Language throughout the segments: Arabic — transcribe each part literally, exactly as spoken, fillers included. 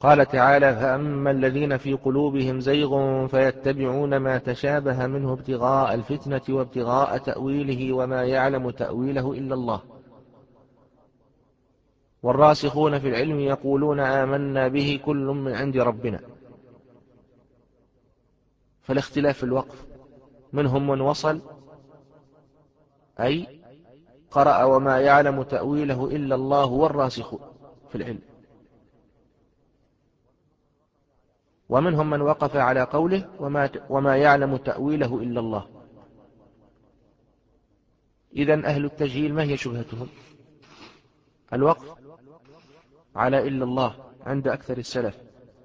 قال تعالى: فأما الذين في قلوبهم زيغ فيتبعون ما تشابه منه ابتغاء الفتنة وابتغاء تأويله وما يعلم تأويله إلا الله، والراسخون في العلم يقولون آمنا به كل من عند ربنا. فالاختلاف في الوقف، منهم من وصل أي قرأ وما يعلم تأويله إلا الله والراسخون في العلم، ومنهم من وقف على قوله وما, وما يعلم تأويله إلا الله. إذن أهل التجهيل ما هي شبهتهم؟ الوقف على إلا الله عند أكثر السلف.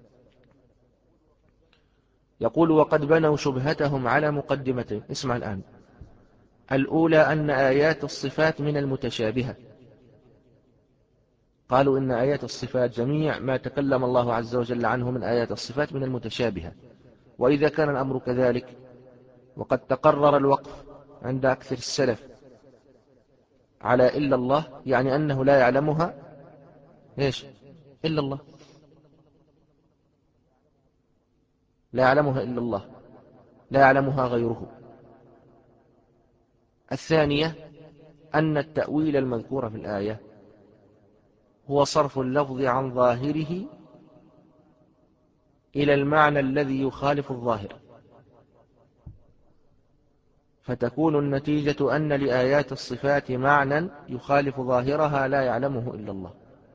يقول: وقد بنوا شبهتهم على مقدمتين. اسمع الآن. الأولى أن آيات الصفات من المتشابهة. قالوا إن آيات الصفات جميع ما تكلم الله عز وجل عنه من آيات الصفات من المتشابهة. وإذا كان الأمر كذلك وقد تقرر الوقف عند أكثر السلف على إلا الله، يعني أنه لا يعلمها إيش إلا الله، لا يعلمها إلا الله، لا يعلمها غيره. الثانية أن التأويل المذكور في الآية هو صرف اللفظ عن ظاهره إلى المعنى الذي يخالف الظاهر، فتكون النتيجة أن لآيات الصفات معنى يخالف ظاهرها لا يعلمه إلا الله.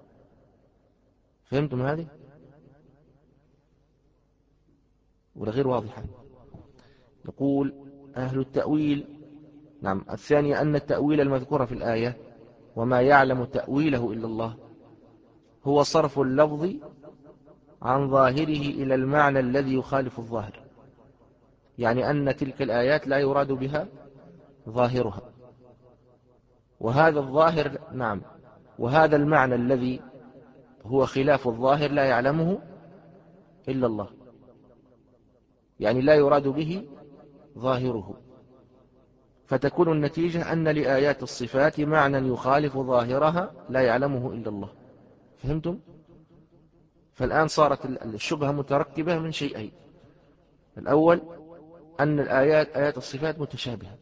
فهمتم هذه؟ ولا غير واضحة؟ يقول أهل التأويل: نعم. الثانية أن التأويل المذكور في الآية وما يعلم تأويله إلا الله هو صرف اللفظ عن ظاهره إلى المعنى الذي يخالف الظاهر، يعني أن تلك الآيات لا يراد بها ظاهرها، وهذا الظاهر نعم وهذا المعنى الذي هو خلاف الظاهر لا يعلمه إلا الله، يعني لا يراد به ظاهره، فتكون النتيجة أن لآيات الصفات معنى يخالف ظاهرها لا يعلمه إلا الله. فهمتم؟ فالآن صارت الشبهة متركبة من شيئين: الأول أن الآيات آيات الصفات متشابهة،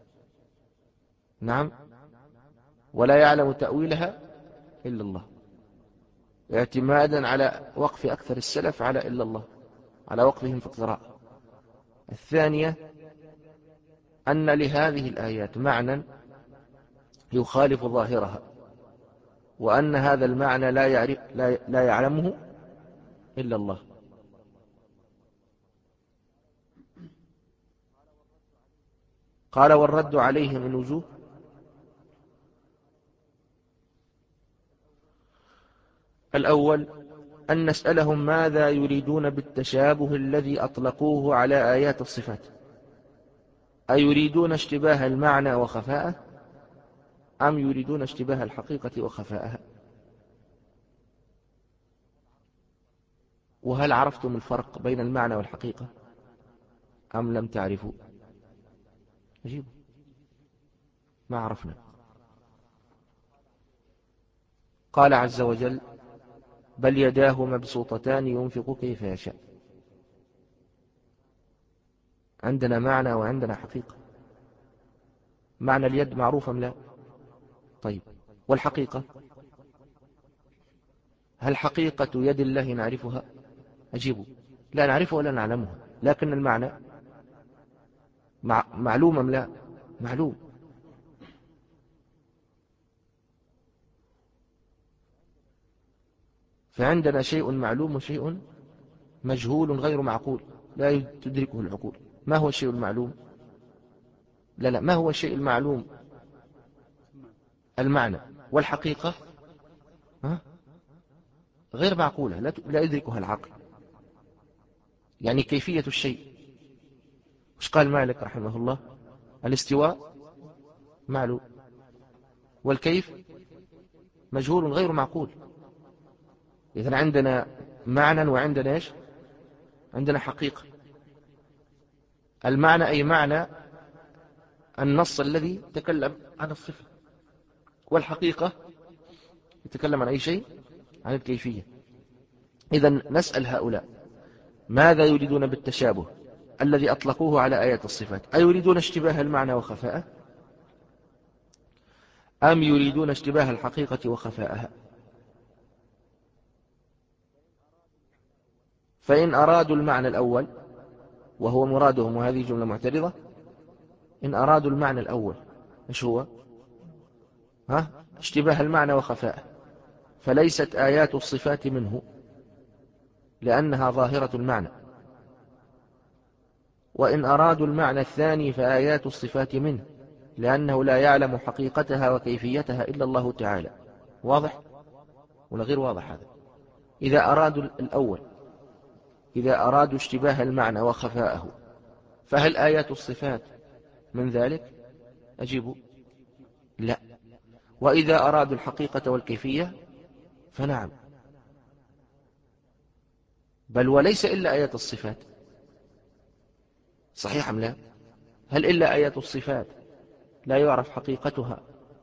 نعم، ولا يعلم تأويلها إلا الله، اعتمادا على وقف أكثر السلف على إلا الله، على وقفهم في القراءة. الثانية أن لهذه الآيات معنى يخالف ظاهرها، وأن هذا المعنى لا يعرف لا لا يعلمه إلا الله. قال: والرد عليه من وجوه. الأول أن نسألهم ماذا يريدون بالتشابه الذي أطلقوه على آيات الصفات، أيريدون اشتباه المعنى وخفاءه أم يريدون اشتباه الحقيقة وخفاءها؟ وهل عرفتم الفرق بين المعنى والحقيقة أم لم تعرفوا؟ أجيبوا. ما عرفنا. قال عز وجل: بل يداه مبسوطتان ينفق كيف يشاء. عندنا معنى وعندنا حقيقة. معنى اليد معروف أم لا؟ طيب، والحقيقة؟ هل حقيقة يد الله نعرفها؟ أجيبوا. لا نعرفها ولا نعلمها، لكن المعنى مع... معلوم أم لا؟ معلوم. فعندنا شيء معلوم وشيء مجهول غير معقول لا تدركه العقول. ما هو الشيء المعلوم؟ لا لا ما هو الشيء المعلوم؟ المعنى. والحقيقة ها؟ غير معقولة، لا لا يدركها العقل. يعني كيفية الشيء، وش قال مالك رحمه الله؟ الاستواء معلوم، والكيف مجهول غير معقول. إذن عندنا معنى وعندنا إيش؟ عندنا حقيقة. المعنى أي معنى النص الذي تكلم عن الصفة، والحقيقة يتكلم عن أي شيء، عن الكيفية. إذن نسأل هؤلاء ماذا يريدون بالتشابه الذي أطلقوه على آيات الصفات؟ أيريدون اشتباه المعنى وخفاءه، أم يريدون اشتباه الحقيقة وخفاءها؟ فإن أرادوا المعنى الأول وهو مرادهم، وهذه جملة معترضة، إن أرادوا المعنى الأول إيش هو؟ ها؟ اشتباه المعنى وخفاءه، فليست آيات الصفات منه لأنها ظاهرة المعنى. وإن أرادوا المعنى الثاني فآيات الصفات منه لأنه لا يعلم حقيقتها وكيفيتها إلا الله تعالى. واضح ولا غير واضح هذا؟ إذا أرادوا الأول، إذا أرادوا اشتباه المعنى وخفاءه، فهل آيات الصفات من ذلك؟ أجيبوا لا. وإذا أرادوا الحقيقة والكيفية فنعم، بل وليس إلا آيات الصفات. صحيح أم لا؟ هل إلا آيات الصفات لا يعرف حقيقتها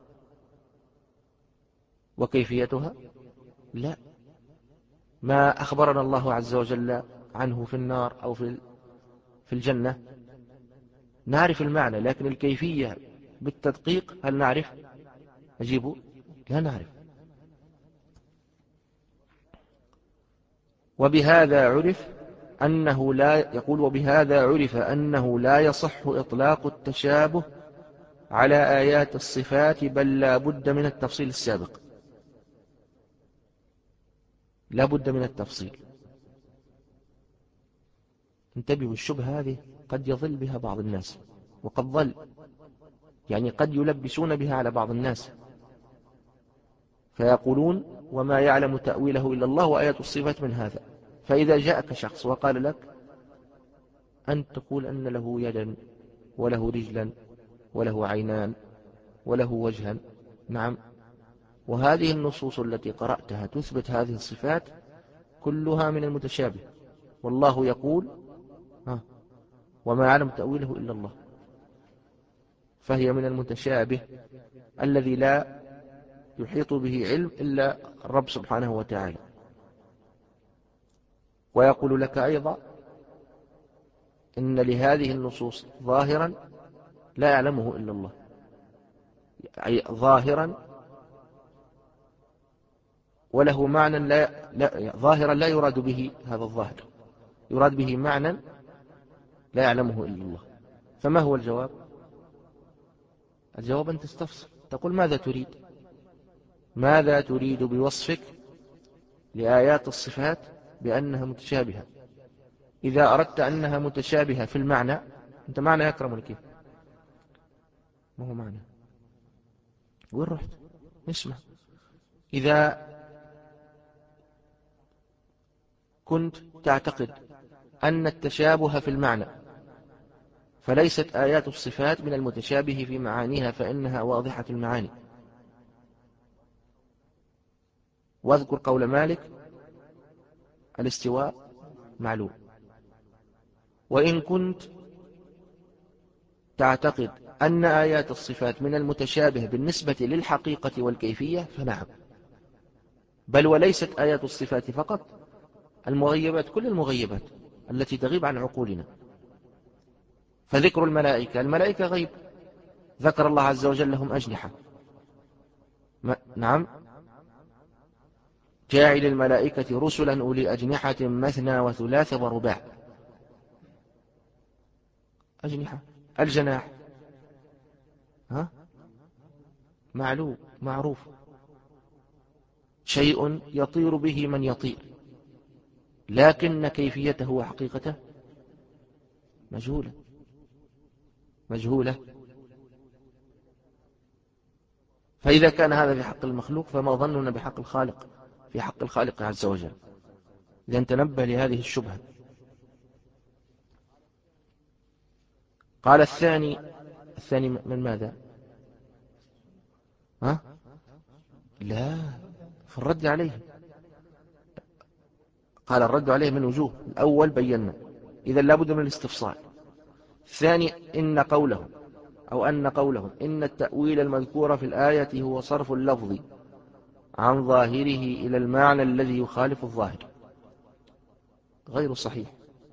وكيفيتها؟ لا. ما أخبرنا الله عز وجل عنه في النار أو في في الجنة نعرف المعنى، لكن الكيفية بالتدقيق هل نعرف؟ أجيبوا لا نعرف. وبهذا عرف أنه لا يقول وبهذا عرف أنه لا يصح إطلاق التشابه على آيات الصفات، بل لا بد من التفصيل السابق. لا بد من التفصيل. انتبهوا، الشبهة هذه قد يضل بها بعض الناس، وقد ضل، يعني قد يلبسون بها على بعض الناس فيقولون وما يعلم تأويله إلا الله وآيات الصفات من هذا. فإذا جاءك شخص وقال لك أن تقول أن له يدا وله رجلا وله عينان وله وجها، نعم، وهذه النصوص التي قرأتها تثبت هذه الصفات كلها من المتشابه، والله يقول ها وما يعلم تأويله إلا الله، فهي من المتشابه الذي لا يحيط به علم إلا الرب سبحانه وتعالى. ويقول لك أيضا إن لهذه النصوص ظاهرا لا يعلمه إلا الله، أي ظاهرا وله معنى لا, لا ظاهرا لا يراد به هذا الظاهر، يراد به معنى لا يعلمه إلا الله. فما هو الجواب؟ الجواب أن تستفسر، تقول ماذا تريد؟ ماذا تريد بوصفك لآيات الصفات بأنها متشابهة؟ إذا أردت أنها متشابهة في المعنى، أنت معنى يكرمني كيف؟ ما هو معنى؟ وين رحت؟ اسمع، إذا كنت تعتقد أن التشابه في المعنى فليست آيات الصفات من المتشابه في معانيها، فإنها واضحة المعاني. واذكر قول مالك الاستواء معلوم. وإن كنت تعتقد أن آيات الصفات من المتشابه بالنسبة للحقيقة والكيفية فنعم، بل وليست آيات الصفات فقط، المغيبات، كل المغيبات التي تغيب عن عقولنا. فذكر الملائكة، الملائكة غيب، ذكر الله عز وجل لهم أجنحة، نعم، جاعل الملائكة رسلا أولي أجنحة مثنى وثلاث ورباع. أجنحة، الجناح ها معلوم معروف، شيء يطير به من يطير، لكن كيفيته وحقيقته مجهولة مجهولة. فإذا كان هذا في حق المخلوق فما ظننا بحق الخالق، في حق الخالق عز وجل. لأن تنبه لهذه الشبهة. قال الثاني، الثاني من ماذا؟ ها؟ لا، في الرد عليه. قال الرد عليه من وجوه، الأول بينا، إذا لابد من الاستفصال. الثاني إن قولهم أو أن قولهم إن التأويل المذكور في الآية هو صرف اللفظ عن ظاهره إلى المعنى الذي يخالف الظاهر. غير صحيح،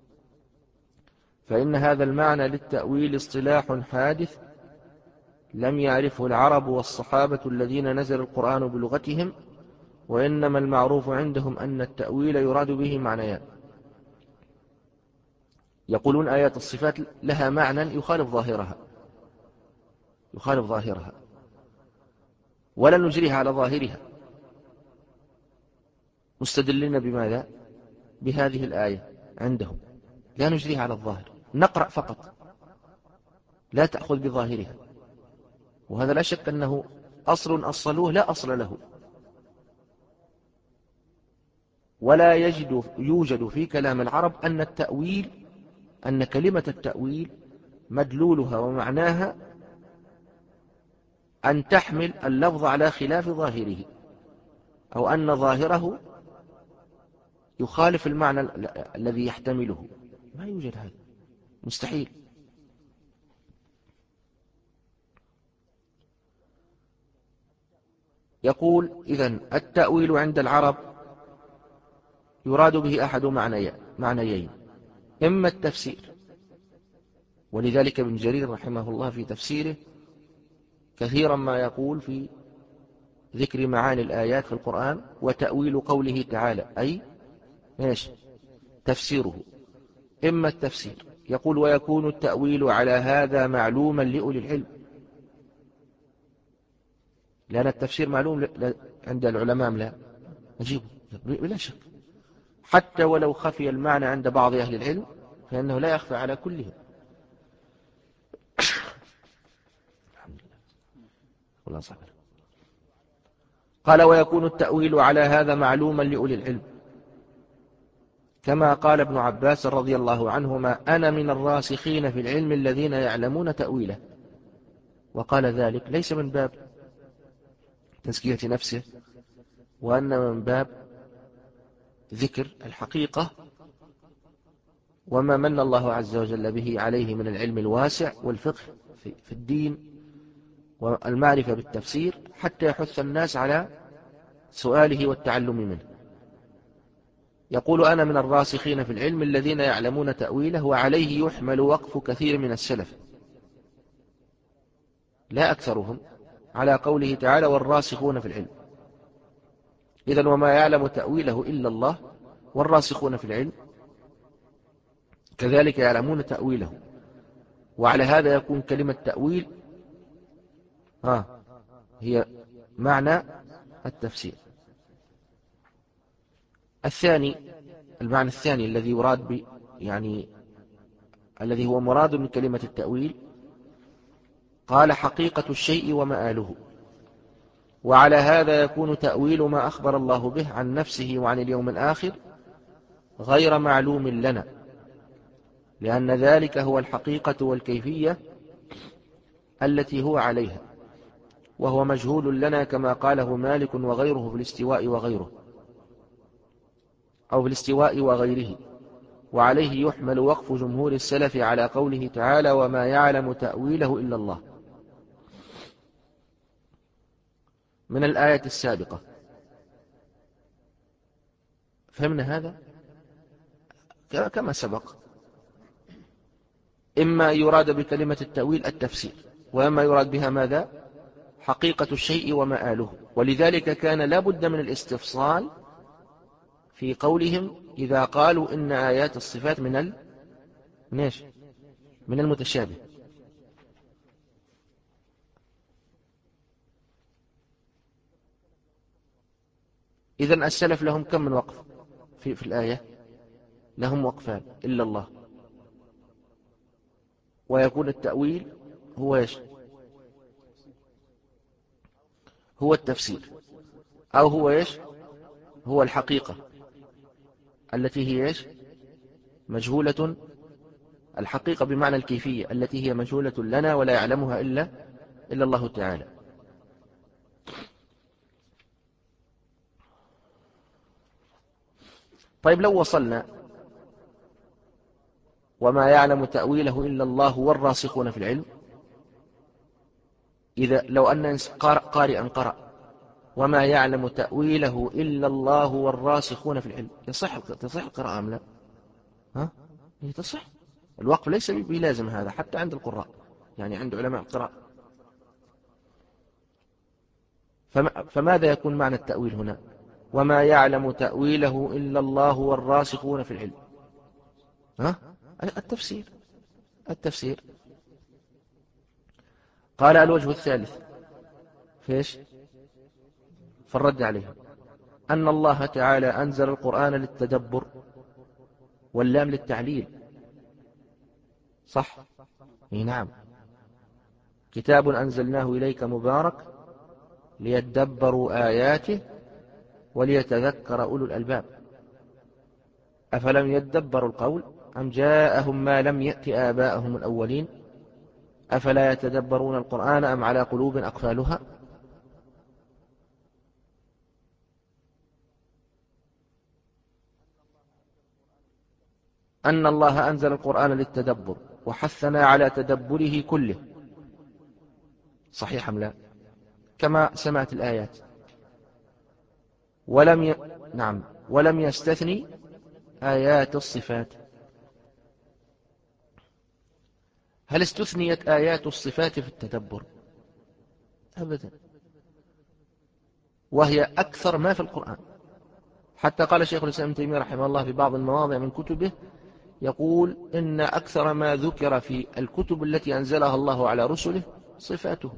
فإن هذا المعنى للتأويل اصطلاح حادث لم يعرفه العرب والصحابة الذين نزل القرآن بلغتهم، وإنما المعروف عندهم أن التأويل يراد به معنيان. يقولون آيات الصفات لها معنى يخالف ظاهرها يخالف ظاهرها ولا نجريها على ظاهرها، مستدلين بماذا؟ بهذه الآية عندهم لا نجريها على الظاهر، نقرأ فقط لا تأخذ بظاهرها، وهذا لا شك أنه أصل أصلوه لا أصل له، ولا يجد يوجد في كلام العرب أن التأويل أن كلمة التأويل مدلولها ومعناها أن تحمل اللفظ على خلاف ظاهره، أو أن ظاهره يخالف المعنى الذي يحتمله. ما يوجد هذا، مستحيل. يقول إذن التأويل عند العرب يراد به أحد معنيين، إما التفسير، ولذلك ابن جرير رحمه الله في تفسيره كثيرا ما يقول في ذكر معاني الآيات في القرآن وتأويل قوله تعالى، أي إيش؟ تفسيره. إما التفسير، يقول ويكون التأويل على هذا معلوما لأولي العلم، لأن التفسير معلوم عند العلماء لا نجيبه بلا شك، حتى ولو خفي المعنى عند بعض أهل العلم فإنه لا يخفى على كلهم. قال ويكون التأويل على هذا معلوما لأولي العلم، كما قال ابن عباس رضي الله عنهما أنا من الراسخين في العلم الذين يعلمون تأويله، وقال ذلك ليس من باب تزكية نفسه، وأن من باب ذكر الحقيقة وما من الله عز وجل به عليه من العلم الواسع والفقه في الدين والمعرفة بالتفسير، حتى يحث الناس على سؤاله والتعلم منه. يقول أنا من الراسخين في العلم الذين يعلمون تأويله، وعليه يحمل وقف كثير من السلف لا أكثرهم على قوله تعالى والراسخون في العلم. إذن وما يعلم تأويله إلا الله، والراسخون في العلم كذلك يعلمون تأويله، وعلى هذا يكون كلمة تأويل آه هي معنى التفسير. الثاني، المعنى الثاني الذي يراد ب يعني الذي هو مراد من كلمة التأويل، قال حقيقة الشيء ومآله، وعلى هذا يكون تأويل ما أخبر الله به عن نفسه وعن اليوم الآخر غير معلوم لنا، لأن ذلك هو الحقيقة والكيفية التي هو عليها، وهو مجهول لنا كما قاله مالك وغيره في الاستواء وغيره أو في الاستواء وغيره. وعليه يحمل وقف جمهور السلف على قوله تعالى وما يعلم تأويله إلا الله من الآية السابقة. فهمنا هذا كما سبق، إما يراد بكلمة التأويل التفسير، وإما يراد بها ماذا؟ حقيقة الشيء ومآله. ولذلك كان لا بد من الاستفصال في قولهم إذا قالوا إن آيات الصفات من ال... نيش من المتشابه. إذن السلف لهم كم من وقف في, في الآية؟ لهم وقفان إلا الله، ويكون التأويل هو إيش؟ هو التفسير، أو هو إيش؟ هو الحقيقة التي هي إيش؟ مجهولة، الحقيقة بمعنى الكيفية التي هي مجهولة لنا ولا يعلمها إلا إلا الله تعالى. طيب لو وصلنا وما يعلم تأويله إلا الله والراسخون في العلم، إذا لو أن قارئا قرأ وما يعلم تأويله إلا الله والراسخون في العلم، يصح تصح القراءة أم لا؟ ها؟ هي تصح. الوقف ليس بلازم هذا حتى عند القراء، يعني عند علماء القراء. فماذا يكون معنى التأويل هنا؟ وما يعلم تأويله إلا الله والراسخون في العلم. ها؟ التفسير التفسير قال الوجه الثالث فيش فالرد عليه أن الله تعالى أنزل القرآن للتدبر، واللام للتعليل. صح؟ اي نعم. كتاب أنزلناه إليك مبارك ليدبروا آياته وليتذكر أولو الألباب. أفلم يدبروا القول أم جاءهم ما لم يأت آباءهم الأولين أفلا يتدبرون القرآن أم على قلوب أقفالها. أن الله أنزل القرآن للتدبر وحثنا على تدبره كله. صحيح أم لا؟ كما سمعت الآيات. ولم ي... نعم ولم يستثني آيات الصفات. هل استثنيت آيات الصفات في التدبر؟ أبدا، وهي أكثر ما في القرآن. حتى قال شيخ الإسلام ابن تيمية رحمه الله في بعض المواضع من كتبه، يقول إن أكثر ما ذكر في الكتب التي أنزلها الله على رسله صفاته.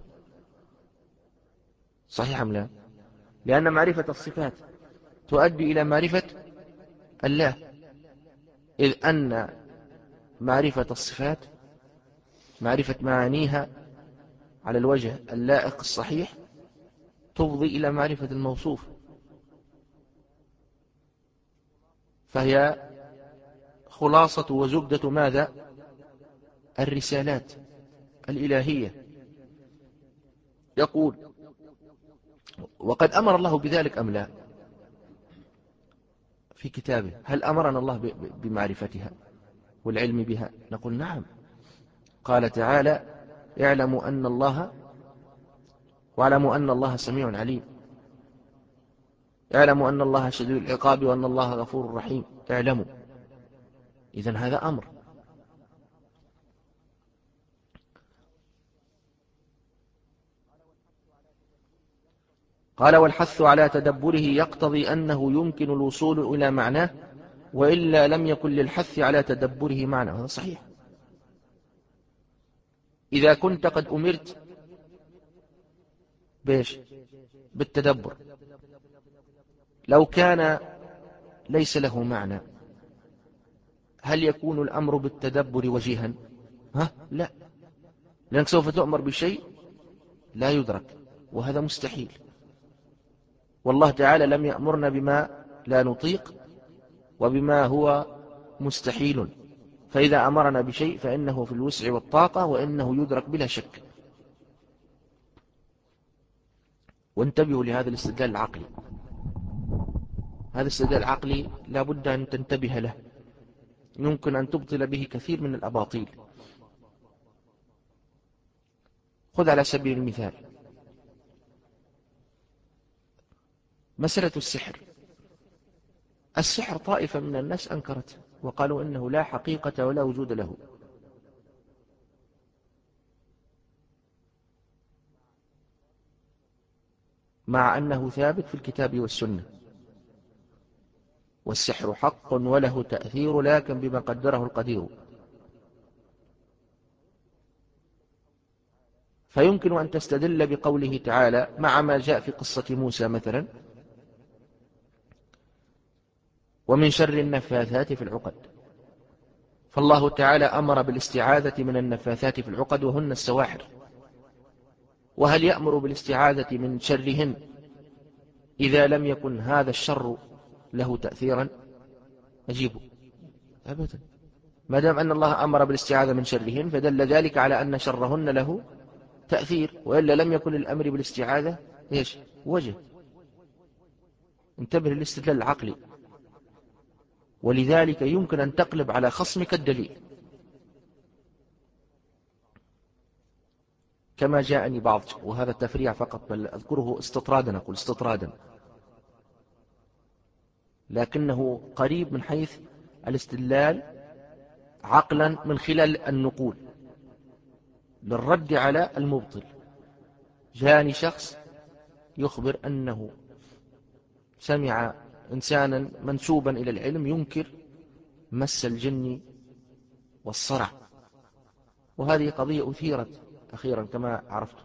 صحيح أم لا؟ لأن معرفة الصفات تؤدي إلى معرفة الله، إذ أن معرفة الصفات معرفة معانيها على الوجه اللائق الصحيح تفضي إلى معرفة الموصوف، فهي خلاصة وزبدة ماذا؟ الرسالات الإلهية. يقول وقد أمر الله بذلك أم لا في كتابه؟ هل أمرنا الله بمعرفتها والعلم بها؟ نقول نعم. قال تعالى اعلموا أن الله واعلموا أن الله سميع عليم. اعلموا أن الله شديد العقاب وأن الله غفور رحيم. اعلموا. إذن هذا أمر. قال والحث على تدبره يقتضي أنه يمكن الوصول إلى معناه، وإلا لم يكن للحث على تدبره معنى. هذا صحيح. إذا كنت قد أمرت بيش بالتدبر، لو كان ليس له معنى هل يكون الأمر بالتدبر وجيها؟ ها؟ لا، لأنك سوف تؤمر بشيء لا يدرك، وهذا مستحيل. والله تعالى لم يأمرنا بما لا نطيق وبما هو مستحيل، فإذا أمرنا بشيء فإنه في الوسع والطاقة وإنه يدرك بلا شك. وانتبهوا لهذا الاستدلال العقلي. هذا الاستدلال العقلي لا بد أن تنتبه له، يمكن أن تبطل به كثير من الأباطيل. خذ على سبيل المثال مسألة السحر. السحر طائفة من الناس أنكرته وقالوا إنه لا حقيقة ولا وجود له، مع أنه ثابت في الكتاب والسنة. والسحر حق وله تأثير لكن بما قدره القدير. فيمكن أن تستدل بقوله تعالى مع ما جاء في قصة موسى مثلا ومن شر النفاثات في العقد. فالله تعالى أمر بالاستعاذة من النفاثات في العقد وهن السواحر. وهل يأمر بالاستعاذة من شرهن إذا لم يكن هذا الشر له تأثيرا؟ أجيبه أبدا. ما دام أن الله أمر بالاستعاذة من شرهن فدل ذلك على أن شرهن له تأثير، وإلا لم يكن الأمر بالاستعاذة إيش وجه. انتبه للاستدلال العقلي. ولذلك يمكن أن تقلب على خصمك الدليل، كما جاءني بعض، وهذا التفريع فقط بل أذكره استطرادا، أقول استطرادا، لكنه قريب من حيث الاستدلال عقلا من خلال النقول للرد على المبطل. جاني شخص يخبر أنه سمع إنسانا منسوبا إلى العلم ينكر مس الجن والصرع، وهذه قضية أثيرت أخيرا كما عرفت.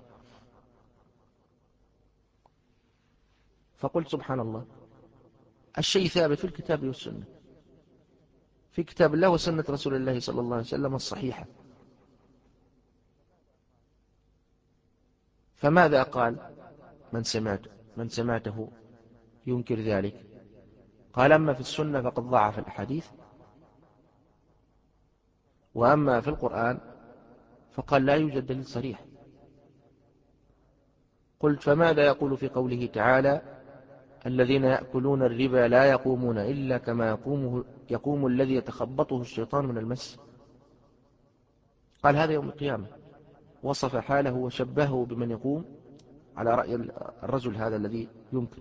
فقلت سبحان الله، الشيء ثابت في الكتاب والسنة، في كتاب الله وسنة رسول الله صلى الله عليه وسلم الصحيحة، فماذا قال من سمعته من سمعته ينكر ذلك؟ قال أما في السنة فقد ضعف الأحاديث، وأما في القرآن فقال لا يوجد دليل صريح. قلت فماذا يقول في قوله تعالى الذين يأكلون الربا لا يقومون إلا كما يقوم, يقوم الذي يتخبطه الشيطان من المس؟ قال هذا يوم القيامة، وصف حاله وشبهه بمن يقوم على رأي الرجل هذا الذي ينكر.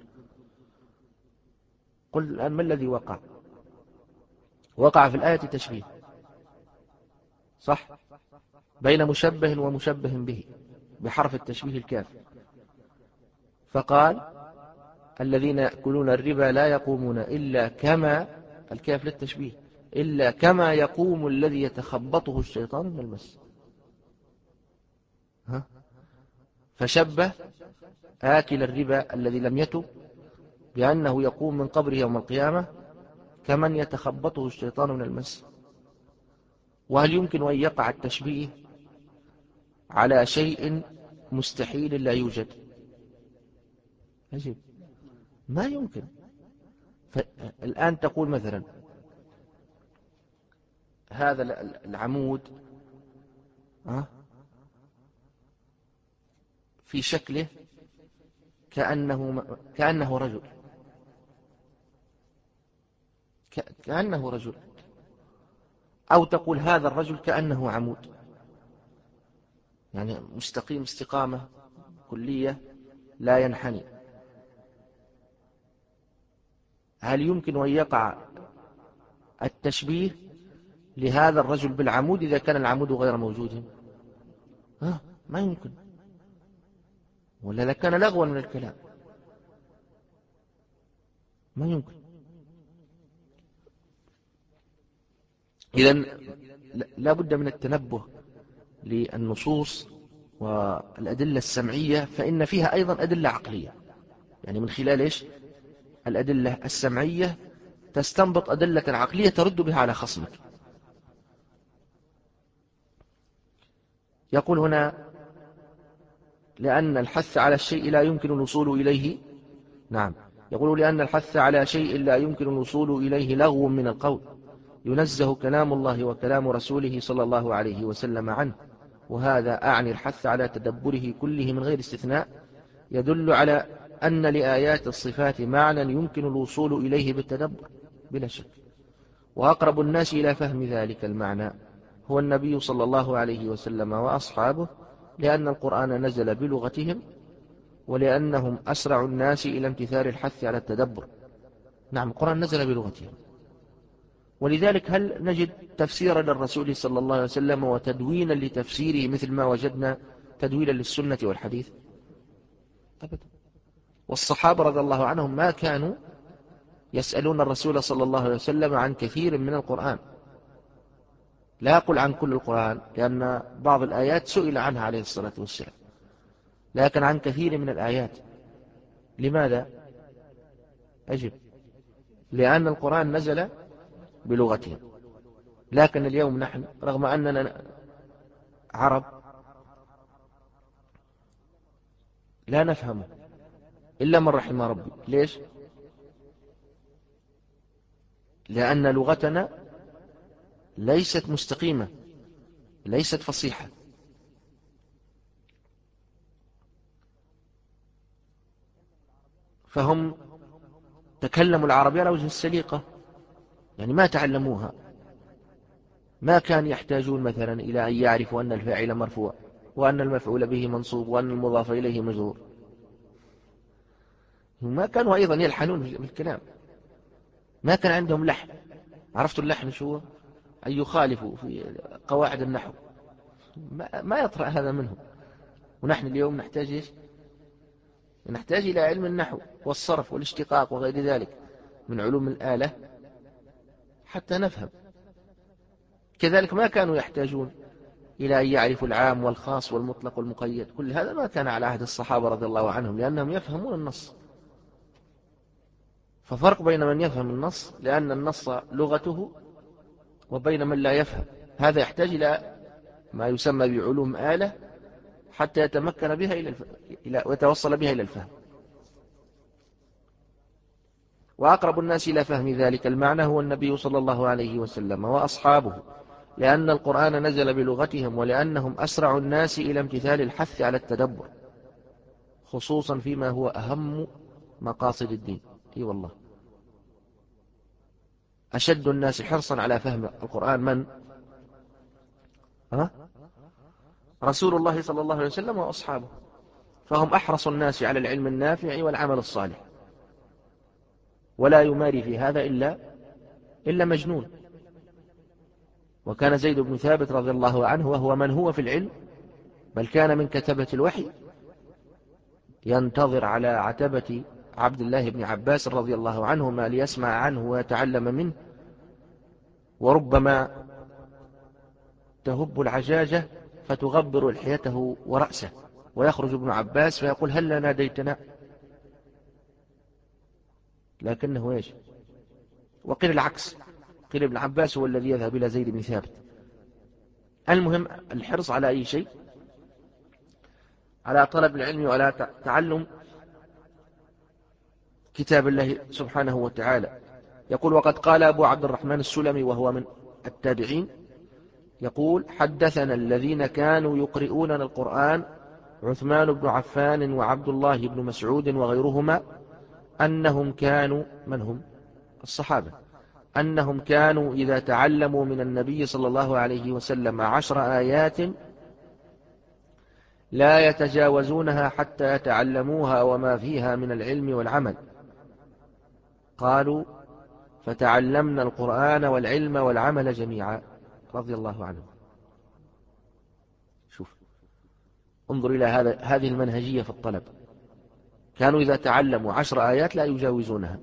قل الآن ما الذي وقع؟ وقع في الآية تشبيه، صح، بين مشبه ومشبه به بحرف التشبيه الكاف، فقال الذين يأكلون الربا لا يقومون إلا كما، الكاف للتشبيه، إلا كما يقوم الذي يتخبطه الشيطان من المس. ها؟ فشبه آكل الربا الذي لم يتب بأنه يقوم من قبره يوم القيامة كمن يتخبطه الشيطان من المس. وهل يمكن أن يقع التشبيه على شيء مستحيل لا يوجد؟ عجيب، ما يمكن. الآن تقول مثلا هذا العمود في شكله كأنه, كأنه رجل، كأنه رجل، أو تقول هذا الرجل كأنه عمود، يعني مستقيم استقامة كلية لا ينحني. هل يمكن أن يقع التشبيه لهذا الرجل بالعمود إذا كان العمود غير موجود؟ ها، ما يمكن، ولا لكان لغوا من الكلام، ما يمكن. إذن لا بد من التنبه للنصوص والأدلة السمعية، فإن فيها أيضا أدلة عقلية، يعني من خلال إيش؟ الأدلة السمعية تستنبط أدلة عقلية ترد بها على خصمك. يقول هنا لأن الحث على الشيء لا يمكن الوصول إليه، نعم، يقول لأن الحث على شيء لا يمكن الوصول إليه لغو من القول، ينزه كلام الله وكلام رسوله صلى الله عليه وسلم عنه، وهذا أعني الحث على تدبره كله من غير استثناء، يدل على أن لآيات الصفات معنى يمكن الوصول إليه بالتدبر بلا شك. وأقرب الناس إلى فهم ذلك المعنى هو النبي صلى الله عليه وسلم وأصحابه، لأن القرآن نزل بلغتهم، ولأنهم أسرع الناس إلى امتثال الحث على التدبر. نعم، القرآن نزل بلغتهم، ولذلك هل نجد تفسيرا للرسول صلى الله عليه وسلم وتدوينا لتفسيره مثل ما وجدنا تدوينا للسنة والحديث؟ أبدا. والصحابة رضي الله عنهم ما كانوا يسألون الرسول صلى الله عليه وسلم عن كثير من القرآن، لا أقول عن كل القرآن لأن بعض الآيات سئل عنها عليه الصلاة والسلام، لكن عن كثير من الآيات. لماذا؟ أجب، لأن القرآن نزل بلغتهم. لكن اليوم نحن رغم أننا عرب لا نفهمه إلا من رحم ربي. ليش؟ لأن لغتنا ليست مستقيمة، ليست فصيحة. فهم تكلموا العربية على وجه السليقة، يعني ما تعلموها، ما كان يحتاجون مثلا إلى أن يعرفوا أن الفاعل مرفوع وأن المفعول به منصوب وأن المضاف إليه مجرور، ما كانوا أيضا يلحنون بالكلام، ما كان عندهم لحن. عرفتوا اللحن شو؟ أن يخالفوا في قواعد النحو، ما يطرأ هذا منهم. ونحن اليوم نحتاج إيش؟ نحتاج إلى علم النحو والصرف والاشتقاق وغير ذلك من علوم الآلة حتى نفهم. كذلك ما كانوا يحتاجون إلى أن يعرفوا العام والخاص والمطلق والمقيد، كل هذا ما كان على عهد الصحابة رضي الله عنهم، لأنهم يفهمون النص. ففرق بين من يفهم النص لأن النص لغته، وبين من لا يفهم، هذا يحتاج إلى ما يسمى بعلوم آلة حتى يتمكن بها إلى الف... إلى... ويتوصل بها إلى الفهم. وأقرب الناس إلى فهم ذلك المعنى هو النبي صلى الله عليه وسلم وأصحابه، لأن القرآن نزل بلغتهم، ولأنهم أسرع الناس إلى امتثال الحث على التدبر، خصوصا فيما هو أهم مقاصد الدين. اي والله، أشد الناس حرصا على فهم القرآن من؟ ها؟ رسول الله صلى الله عليه وسلم وأصحابه، فهم أحرص الناس على العلم النافع والعمل الصالح، ولا يماري في هذا إلا إلا مجنون. وكان زيد بن ثابت رضي الله عنه وهو من هو في العلم، بل كان من كتبة الوحي، ينتظر على عتبة عبد الله بن عباس رضي الله عنهما ليسمع عنه ويتعلم منه، وربما تهب العجاجة فتغبر لحيته ورأسه، ويخرج ابن عباس فيقول هل ناديتنا؟ لكنه ايش؟ وقيل العكس، قيل ابن عباس هو الذي يذهب إلى زيد بن ثابت. المهم الحرص على أي شيء، على طلب العلم وعلى تعلم كتاب الله سبحانه وتعالى. يقول وقد قال أبو عبد الرحمن السلمي وهو من التابعين، يقول حدثنا الذين كانوا يقرؤوننا القرآن عثمان بن عفان وعبد الله بن مسعود وغيرهما أنهم كانوا، من هم؟ الصحابة، أنهم كانوا إذا تعلموا من النبي صلى الله عليه وسلم عشر آيات لا يتجاوزونها حتى يتعلموها وما فيها من العلم والعمل. قالوا فتعلمنا القرآن والعلم والعمل جميعا رضي الله عنه. شوف، انظر إلى هذا هذه المنهجية في الطلب. كانوا إذا تعلموا عشر آيات لا يجاوزونها.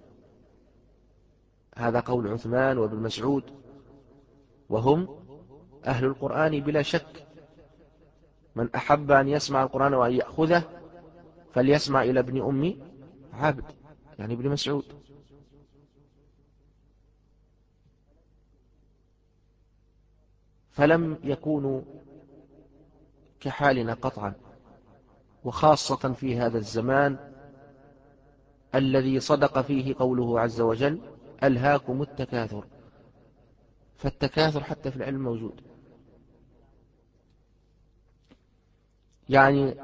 هذا قول عثمان وابن مسعود، وهم أهل القرآن بلا شك. من أحب أن يسمع القرآن وأن يأخذه فليسمع إلى ابن أم عبد، يعني ابن مسعود. فلم يكونوا كحالنا قطعا، وخاصة في هذا الزمان الذي صدق فيه قوله عز وجل ألهاكم التكاثر. فالتكاثر حتى في العلم موجود، يعني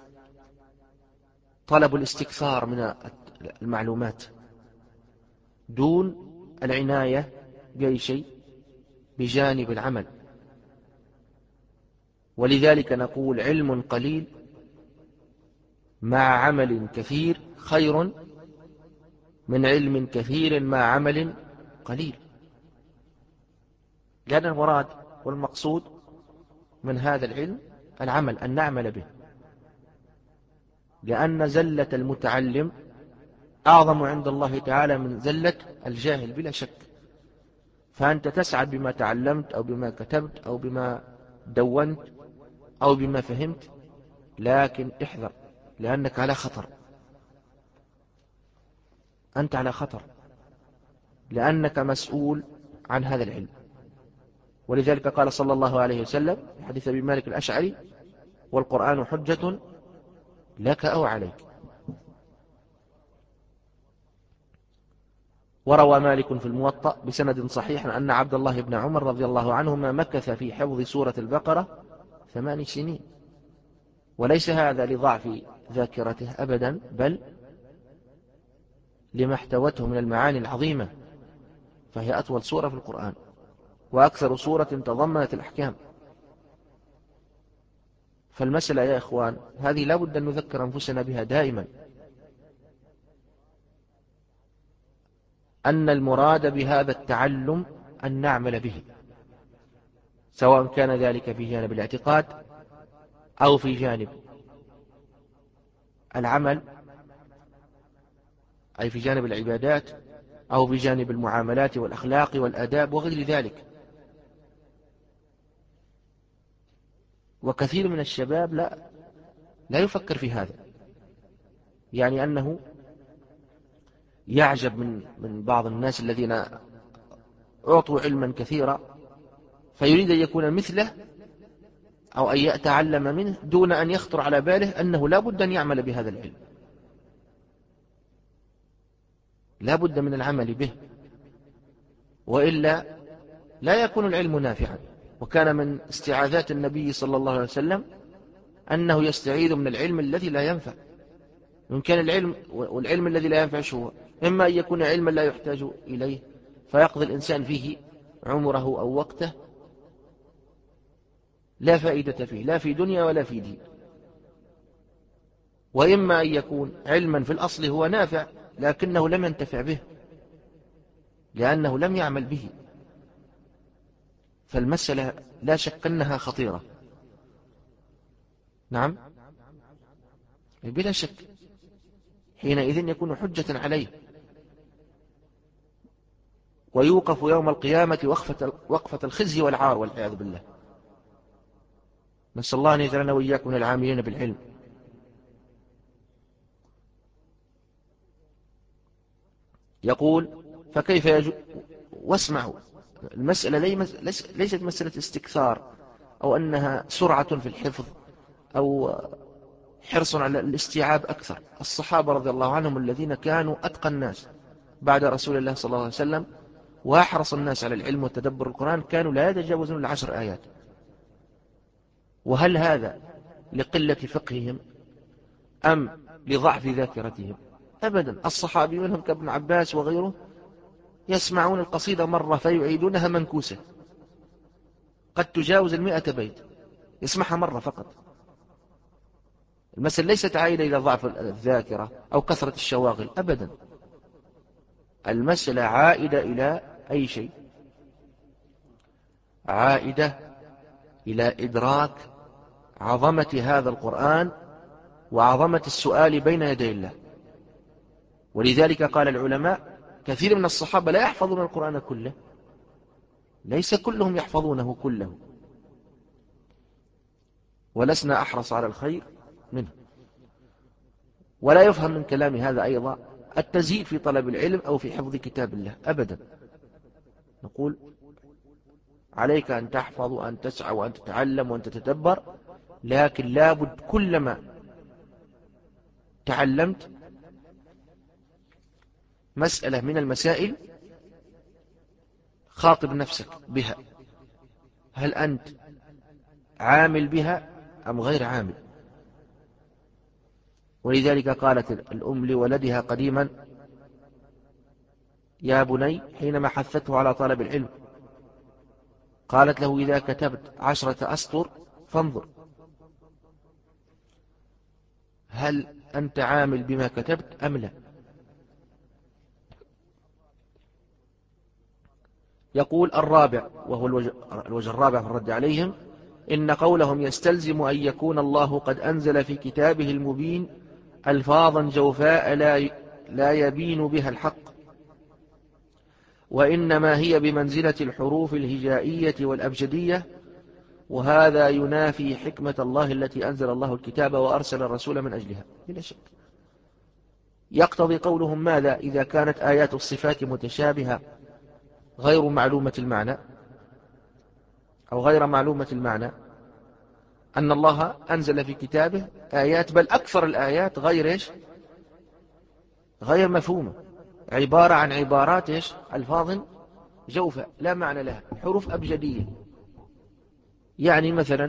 طلب الاستكثار من المعلومات دون العناية بأي شيء بجانب العمل. ولذلك نقول علم قليل مع عمل كثير خير من علم كثير مع عمل قليل، لأن المراد والمقصود من هذا العلم العمل، أن نعمل به، لأن زلة المتعلم أعظم عند الله تعالى من زلة الجاهل بلا شك. فأنت تسعد بما تعلمت أو بما كتبت أو بما دونت أو بما فهمت، لكن احذر، لأنك على خطر، أنت على خطر، لأنك مسؤول عن هذا العلم. ولذلك قال صلى الله عليه وسلم في حديث أبي مالك الأشعري والقرآن حجة لك أو عليك. وروى مالك في الموطأ بسند صحيح أن عبد الله بن عمر رضي الله عنهما مكث في حفظ سورة البقرة ثمان سنين، وليس هذا لضعف ذاكرته أبدا، بل لما احتوته من المعاني العظيمة، فهي أطول سورة في القرآن وأكثر سورة تضمنت الأحكام. فالمسألة يا إخوان هذه لا بد أن نذكر أنفسنا بها دائما، أن المراد بهذا التعلم أن نعمل به، سواء كان ذلك في جانب الاعتقاد أو في جانب العمل، أي في جانب العبادات، أو في جانب المعاملات والأخلاق والآداب وغير ذلك. وكثير من الشباب لا لا يفكر في هذا، يعني أنه يعجب من من بعض الناس الذين أعطوا علما كثيرا فيريد أن يكون مثله أو أن يتعلم منه دون أن يخطر على باله أنه لا بد أن يعمل بهذا العلم، لا بد من العمل به، وإلا لا يكون العلم نافعا. وكان من استعاذات النبي صلى الله عليه وسلم أنه يستعيذ من العلم الذي لا ينفع. إن كان العلم والعلم الذي لا ينفع شو هو؟ إما أن يكون علما لا يحتاج إليه فيقضي الإنسان فيه عمره أو وقته لا فائدة فيه لا في دنيا ولا في دين، وإما أن يكون علما في الأصل هو نافع لكنه لم ينتفع به لأنه لم يعمل به. فالمسألة لا شك أنها خطيرة. نعم بلا شك، حينئذ يكون حجة عليه ويوقف يوم القيامة وقفة, وقفة الخزي والعار والعياذ بالله. نسأل الله أن يجعلنا وإياكم من العاملين بالعلم. يقول فكيف يجو واسمعوا، المسألة ليست مسألة استكثار أو أنها سرعة في الحفظ أو حرص على الاستيعاب أكثر. الصحابة رضي الله عنهم الذين كانوا أتقى الناس بعد رسول الله صلى الله عليه وسلم وأحرص الناس على العلم وتدبر القرآن كانوا لا يتجاوزون العشر آيات. وهل هذا لقلة فقههم أم لضعف ذاكرتهم؟ أبدا. الصحابي منهم كابن عباس وغيره يسمعون القصيدة مرة فيعيدونها منكوسة قد تجاوز المئة بيت، يسمعها مرة فقط. المسألة ليست عائدة إلى ضعف الذاكرة أو كثرة الشواغل أبدا، المسألة عائدة إلى أي شيء؟ عائدة إلى إدراك عظمة هذا القرآن وعظمة السؤال بين يدي الله. ولذلك قال العلماء كثير من الصحابة لا يحفظون القرآن كله، ليس كلهم يحفظونه كله، ولسنا أحرص على الخير منه. ولا يفهم من كلام هذا أيضا التزييد في طلب العلم أو في حفظ كتاب الله أبدا. نقول عليك أن تحفظ وأن تسعى وأن تتعلم وأن تتدبر، لكن لابد كلما تعلمت مسألة من المسائل خاطب نفسك بها، هل أنت عامل بها أم غير عامل؟ ولذلك قالت الأم لولدها قديما يا بني حينما حثته على طلب العلم قالت له إذا كتبت عشرة أسطر فانظر هل أنت عامل بما كتبت أم لا. يقول الرابع وهو الوجه, الوجه الرابع في الرد عليهم إن قولهم يستلزم أن يكون الله قد أنزل في كتابه المبين ألفاظا جوفاء لا, لا يبين بها الحق، وإنما هي بمنزلة الحروف الهجائية والأبجدية، وهذا ينافي حكمة الله التي أنزل الله الكتاب وأرسل الرسول من أجلها بلا شك. يقتضي قولهم ماذا؟ إذا كانت آيات الصفات متشابهة غير معلومة المعنى أو غير معلومة المعنى أن الله أنزل في كتابه آيات بل أكثر الآيات غير إيش؟ غير مفهومة، عبارة عن عبارات إيش؟ ألفاظ جوفة لا معنى لها، حروف أبجدية. يعني مثلا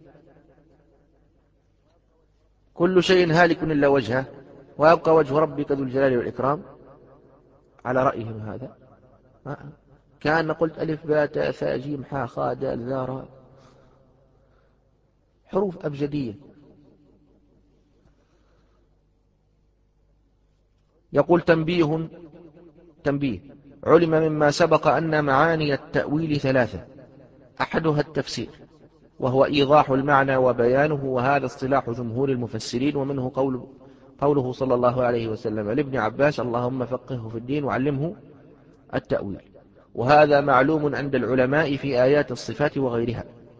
كل شيء هالك إلا وجهه ويبقى وجه ربك ذو الجلال والإكرام، على رأيهم هذا كان قلت ألف باء تاء ثاء جيم حاء خاء دال ذا راء، حروف أبجدية. يقول تنبيه تنبيه علم مما سبق أن معاني التأويل ثلاثة، أحدها التفسير وهو إيضاح المعنى وبيانه، وهذا اصطلاح جمهور المفسرين، ومنه قول قوله صلى الله عليه وسلم لابن عباس اللهم فقهه في الدين وعلمه التأويل. وهذا معلوم عند العلماء في آيات الصفات وغيرها،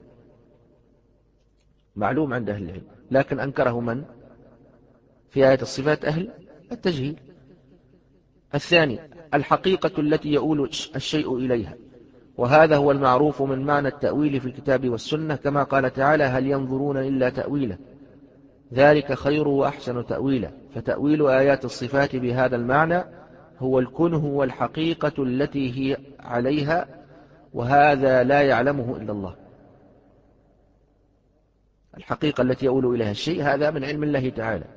معلوم عند أهل العلم، لكن أنكره من؟ في آيات الصفات أهل التجهيل. الثاني الحقيقة التي يؤول الشيء إليها، وهذا هو المعروف من معنى التأويل في الكتاب والسنة، كما قال تعالى هل ينظرون إلا تأويله ذلك خير وأحسن تأويلا. فتأويل آيات الصفات بهذا المعنى هو الكنه والحقيقة التي هي عليها، وهذا لا يعلمه إلا الله. الحقيقة التي يؤول إليها الشيء هذا من علم الله تعالى،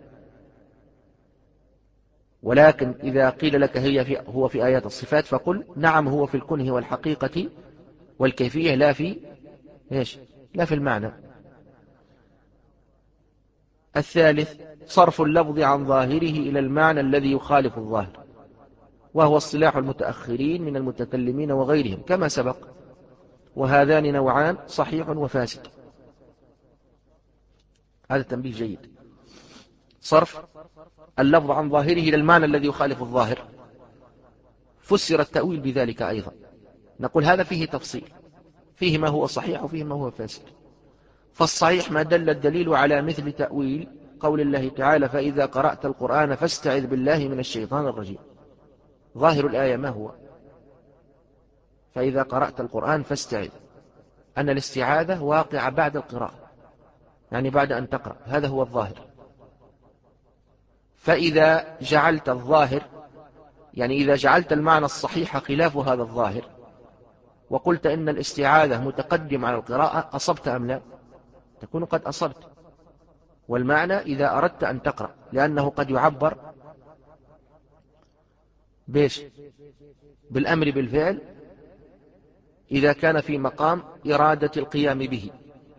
ولكن إذا قيل لك هي في هو في آيات الصفات فقل نعم هو في الكنه والحقيقة والكيفية، لا في إيش؟ لا في المعنى. الثالث صرف اللفظ عن ظاهره إلى المعنى الذي يخالف الظاهر، وهو اصطلاح المتأخرين من المتكلمين وغيرهم كما سبق، وهذان نوعان صحيح وفاسد. هذا تنبيه جيد. صرف اللفظ عن ظاهره إلى المعنى الذي يخالف الظاهر، فسر التأويل بذلك أيضا. نقول هذا فيه تفصيل، فيه ما هو صحيح وفيه ما هو فاسد. فالصحيح ما دل الدليل على مثل تأويل قول الله تعالى فإذا قرأت القرآن فاستعذ بالله من الشيطان الرجيم. ظاهر الآية ما هو؟ فإذا قرأت القرآن فاستعذ، أن الاستعاذة واقعة بعد القراءة، يعني بعد أن تقرأ، هذا هو الظاهر. فإذا جعلت الظاهر، يعني إذا جعلت المعنى الصحيح خلاف هذا الظاهر وقلت إن الاستعاذة متقدم على القراءة، أصبت أم لا؟ تكون قد أصبت. والمعنى إذا أردت أن تقرأ، لأنه قد يعبر بيش بالأمر بالفعل إذا كان في مقام إرادة القيام به.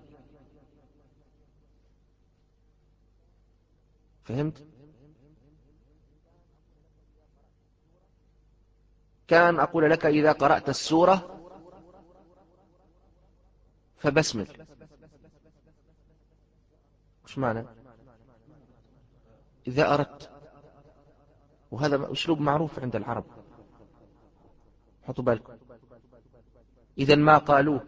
فهمت؟ كان أقول لك إذا قرأت السورة فبسمل، وش معنى؟ إذا أردت، وهذا أسلوب معروف عند العرب، حطوا بالكم. إذا ما قالوه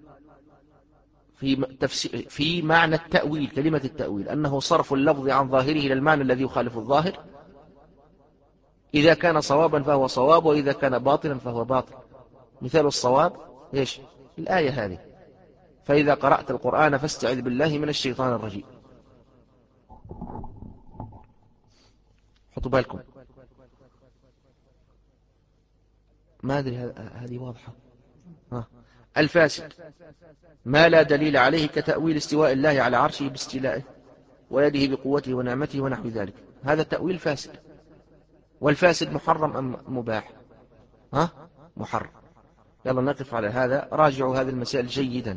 في تفسير في معنى التأويل، كلمة التأويل أنه صرف اللفظ عن ظاهره إلى المعنى الذي يخالف الظاهر، إذا كان صوابا فهو صواب، وإذا كان باطلا فهو باطل. مثال الصواب إيش؟ الآية هذه فإذا قرأت القرآن فاستعذ بالله من الشيطان الرجيم. حطوا بالكم، ما أدري هذه واضحة. ها. الفاسد ما لا دليل عليه كتأويل استواء الله على عرشه باستيلائه ويده بقوته ونعمته ونحو ذلك، هذا تأويل فاسد. والفاسد محرم أم مباح؟ ها؟ محرم. يلا نقف على هذا، راجعوا هذه المسائل جيدا.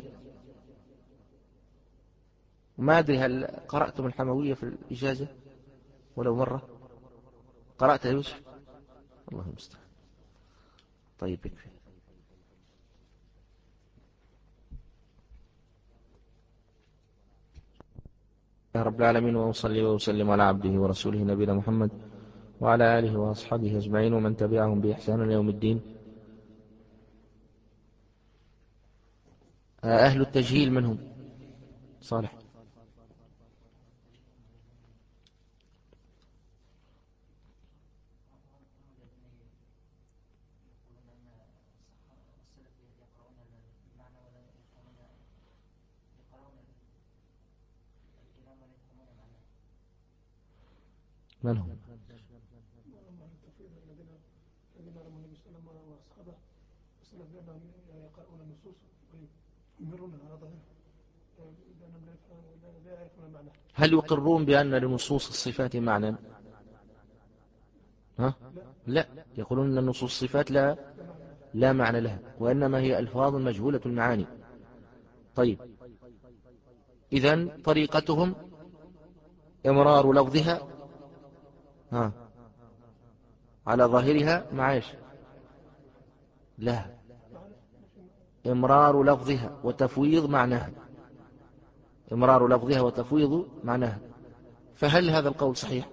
ما أدري هل قرأتم الحموية في الإجازة ولو مرة؟ قرأت يا يوسف؟ الله المستعان. طيب يكفي. يا رب العالمين، وأصلي وأسلم على عبده ورسوله نبينا محمد وعلى آله وأصحابه أجمعين ومن تبعهم بإحسان يوم الدين. أهل التجهيل منهم صالح. من هم؟ هل يقرون بأن لنصوص الصفات معنى؟ ها؟ لا، يقولون أن نصوص الصفات لا لا معنى لها، وإنما هي ألفاظ مجهولة المعاني. طيب، إذن طريقتهم إمرار لفظها ها على ظاهرها معاش لا إمرار لفظها وتفويض معناها، إمرار لفظها وتفويض معناها. فهل هذا القول صحيح؟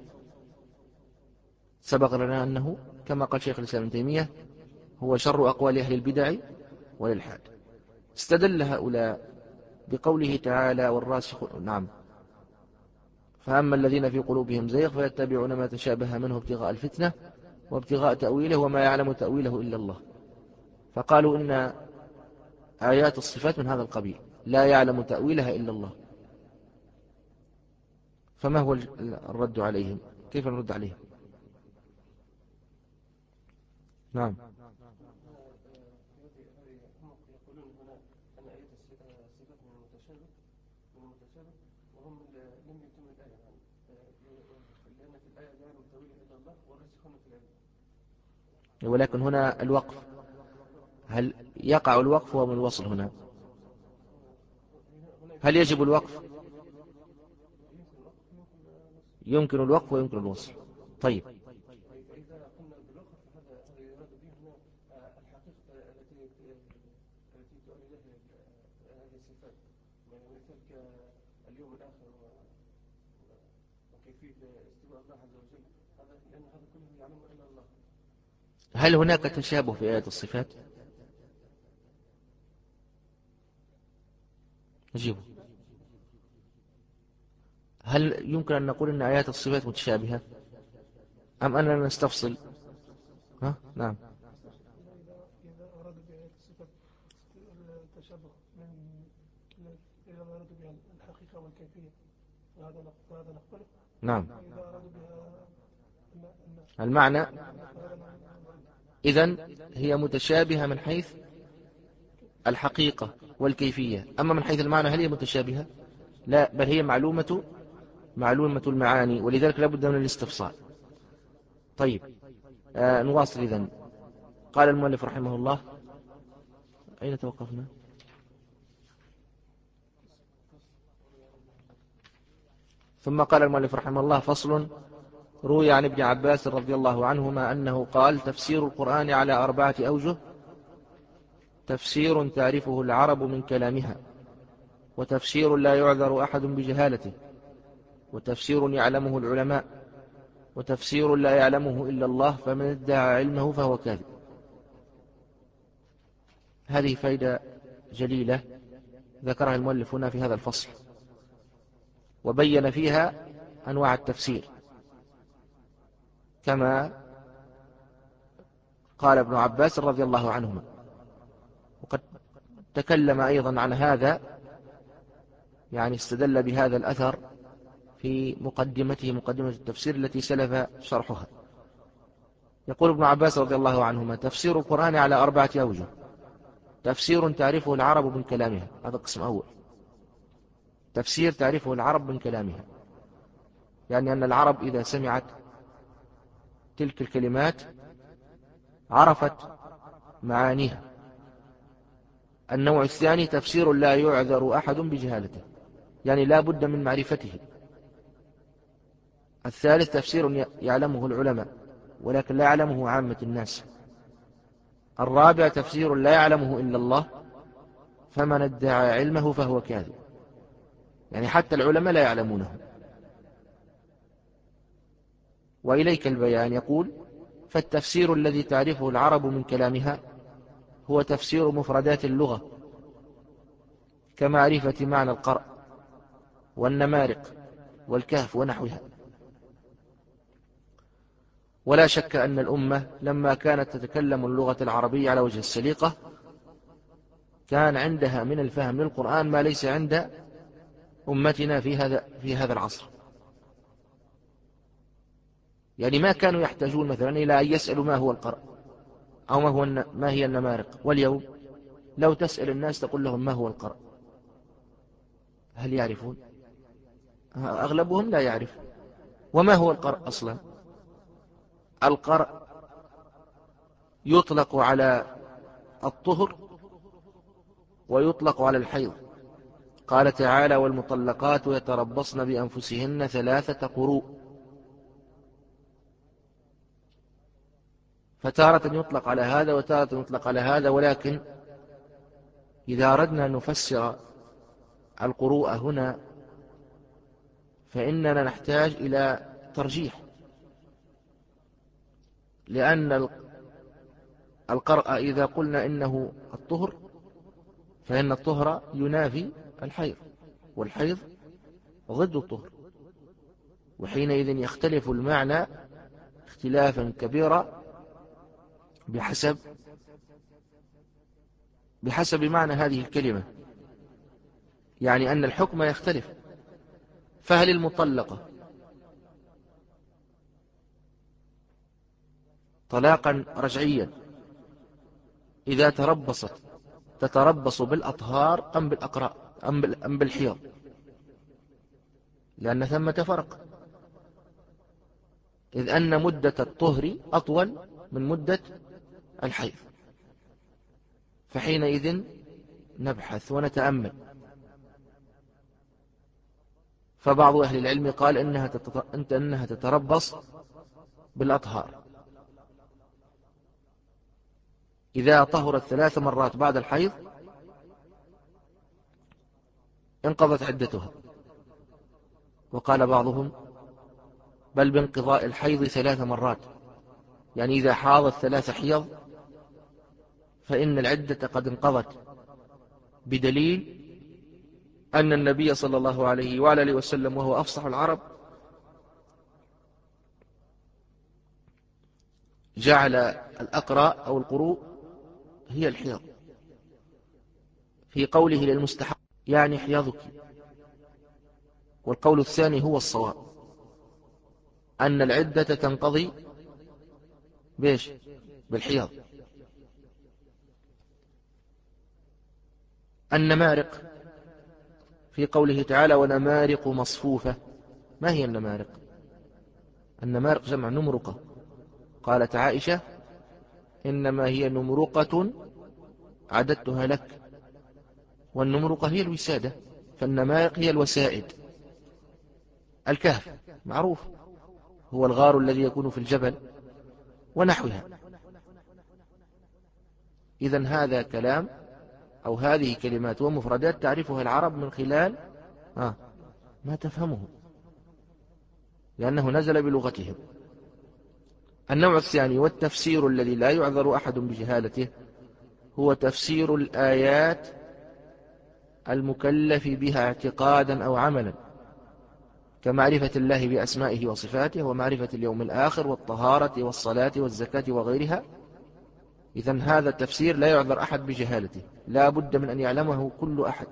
سبق لنا أنه كما قال شيخ الإسلام ابن تيمية هو شر أقوال أهل البدع والإلحاد. استدل هؤلاء بقوله تعالى والراسخون، نعم، فأما الذين في قلوبهم زيغ فيتبعون ما تشابه منه ابتغاء الفتنة وابتغاء تأويله وما يعلم تأويله إلا الله. فقالوا إن آيات الصفات من هذا القبيل لا يعلم تأويلها إلا الله. فما هو الرد عليهم؟ كيف نرد عليهم؟ نعم. ولكن هنا الوقف، هل يقع الوقف ومن الوصل هنا؟ هل يجب الوقف؟ يمكن الوقف ويمكن الوصل. طيب، هل هناك تشابه في آيات الصفات؟ نجيبه. هل يمكن أن نقول أن آيات الصفات متشابهة أم أننا نستفصل؟ ها؟ نعم. إذا أرادوا بآيات الصفات التشابه إذا أرادوا بها الحقيقة والكيفية فهذا نقبله. نعم. إذا أرادوا بها المعنى، إذن هي متشابهة من حيث الحقيقة والكيفية، أما من حيث المعنى هل هي متشابهة؟ لا، بل هي معلومة معلومة المعاني، ولذلك لا بد من الاستفصال. طيب، آه نواصل. إذن قال المؤلف رحمه الله، أين توقفنا؟ ثم قال المؤلف رحمه الله: فصل. روي عن ابن عباس رضي الله عنهما أنه قال: تفسير القرآن على أربعة أوجه: تفسير تعرفه العرب من كلامها، وتفسير لا يعذر أحد بجهالته، وتفسير يعلمه العلماء، وتفسير لا يعلمه إلا الله، فمن ادعى علمه فهو كاذب. هذه فائدة جليلة ذكرها المؤلف هنا في هذا الفصل، وبين فيها أنواع التفسير كما قال ابن عباس رضي الله عنهما. وقد تكلم أيضا عن هذا، يعني استدل بهذا الأثر في مقدمته، مقدمة التفسير التي سلف شرحها. يقول ابن عباس رضي الله عنهما: تفسير القرآن على أربعة أوجه: تفسير تعرفه العرب من كلامها، هذا قسم أول. تفسير تعرفه العرب من كلامها، يعني أن العرب إذا سمعت تلك الكلمات عرفت معانيها. النوع الثاني: تفسير لا يعذر أحد بجهالته، يعني لا بد من معرفته. الثالث: تفسير يعلمه العلماء ولكن لا يعلمه عامة الناس. الرابع: تفسير لا يعلمه إلا الله، فمن ادعى علمه فهو كاذب، يعني حتى العلماء لا يعلمونه. وإليك البيان. يقول: فالتفسير الذي تعرفه العرب من كلامها هو تفسير مفردات اللغة، كمعرفة معنى القرء والنمارق والكهف ونحوها. ولا شك أن الأمة لما كانت تتكلم اللغة العربية على وجه السليقة كان عندها من الفهم للقرآن ما ليس عند أمتنا في هذا في هذا العصر. يعني ما كانوا يحتاجون مثلا إلى أن يسألوا ما هو القرء أو ما هو ما هي النمارق. واليوم لو تسأل الناس تقول لهم ما هو القرء، هل يعرفون؟ أغلبهم لا يعرف. وما هو القرء أصلا؟ القرء يطلق على الطهر ويطلق على الحيض. قال تعالى: والمطلقات يتربصن بأنفسهن ثلاثة قروء. فتارة يطلق على هذا وتارة يطلق على هذا، ولكن إذا أردنا أن نفسر القروء هنا فإننا نحتاج إلى ترجيح، لأن القرء إذا قلنا إنه الطهر فإن الطهر ينافي الحيض، والحيض ضد الطهر، وحينئذ يختلف المعنى اختلافا كبيرا بحسب بحسب معنى هذه الكلمة، يعني أن الحكم يختلف. فهل المطلقة طلاقا رجعيا إذا تربصت تتربص بالأطهار أم بالأقراء أم بالحيض؟ لأن ثمة فرق، إذ أن مدة الطهر أطول من مدة الحيض، فحينئذ نبحث ونتأمل. فبعض أهل العلم قال إنها إنها تتربص بالأطهار، إذا طهرت ثلاث مرات بعد الحيض انقضت عدتها. وقال بعضهم بل بانقضاء الحيض ثلاث مرات، يعني إذا حاضت ثلاث حيض فإن العدة قد انقضت، بدليل أن النبي صلى الله عليه وعلى آله وسلم وهو أفصح العرب جعل الأقراء أو القروء هي الحيض، في قوله للمستحب يعني حيضك. والقول الثاني هو الصواب، أن العدة تنقضي بيش بالحيض. النمارق في قوله تعالى ونمارق مصفوفة، ما هي النمارق؟ النمارق جمع نمرقة، قالت عائشة إنما هي نمرقة عددتها لك، والنمرقة هي الوسادة، فالنمارق هي الوسائد. الكهف معروف هو الغار الذي يكون في الجبل ونحوها. إذن هذا كلام أو هذه كلمات ومفردات تعرفها العرب من خلال آه ما تفهمه، لأنه نزل بلغتهم. النوع الثاني والتفسير الذي لا يعذر أحد بجهالته هو تفسير الآيات المكلف بها اعتقادا أو عملا، كمعرفة الله بأسمائه وصفاته ومعرفة اليوم الآخر والطهارة والصلاة والزكاة وغيرها. إذن هذا التفسير لا يعذر أحد بجهالته، لا بد من أن يعلمه كل أحد.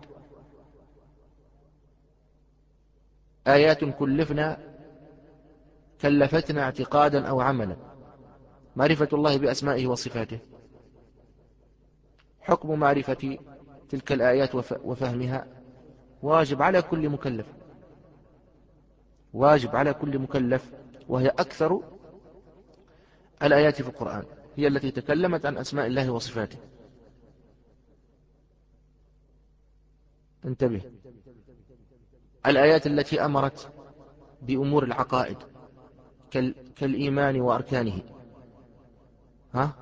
آيات كلفنا كلفتنا اعتقادا أو عملا، معرفة الله بأسمائه وصفاته، حكم معرفة تلك الآيات وفهمها واجب على كل مكلف، واجب على كل مكلف، وهي أكثر الآيات في القرآن هي التي تكلمت عن أسماء الله وصفاته. انتبه، الآيات التي أمرت بأمور العقائد كالإيمان وأركانه، ها؟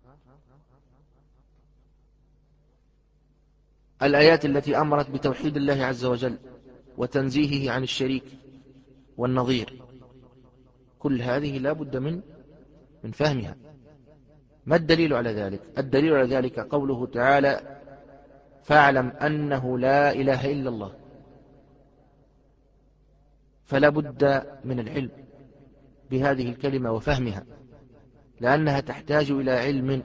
الآيات التي أمرت بتوحيد الله عز وجل وتنزيهه عن الشريك والنظير، كل هذه لا بد من من فهمها. ما الدليل على ذلك؟ الدليل على ذلك قوله تعالى فاعلم أنه لا إله إلا الله، فلا بد من العلم بهذه الكلمة وفهمها، لأنها تحتاج إلى علم.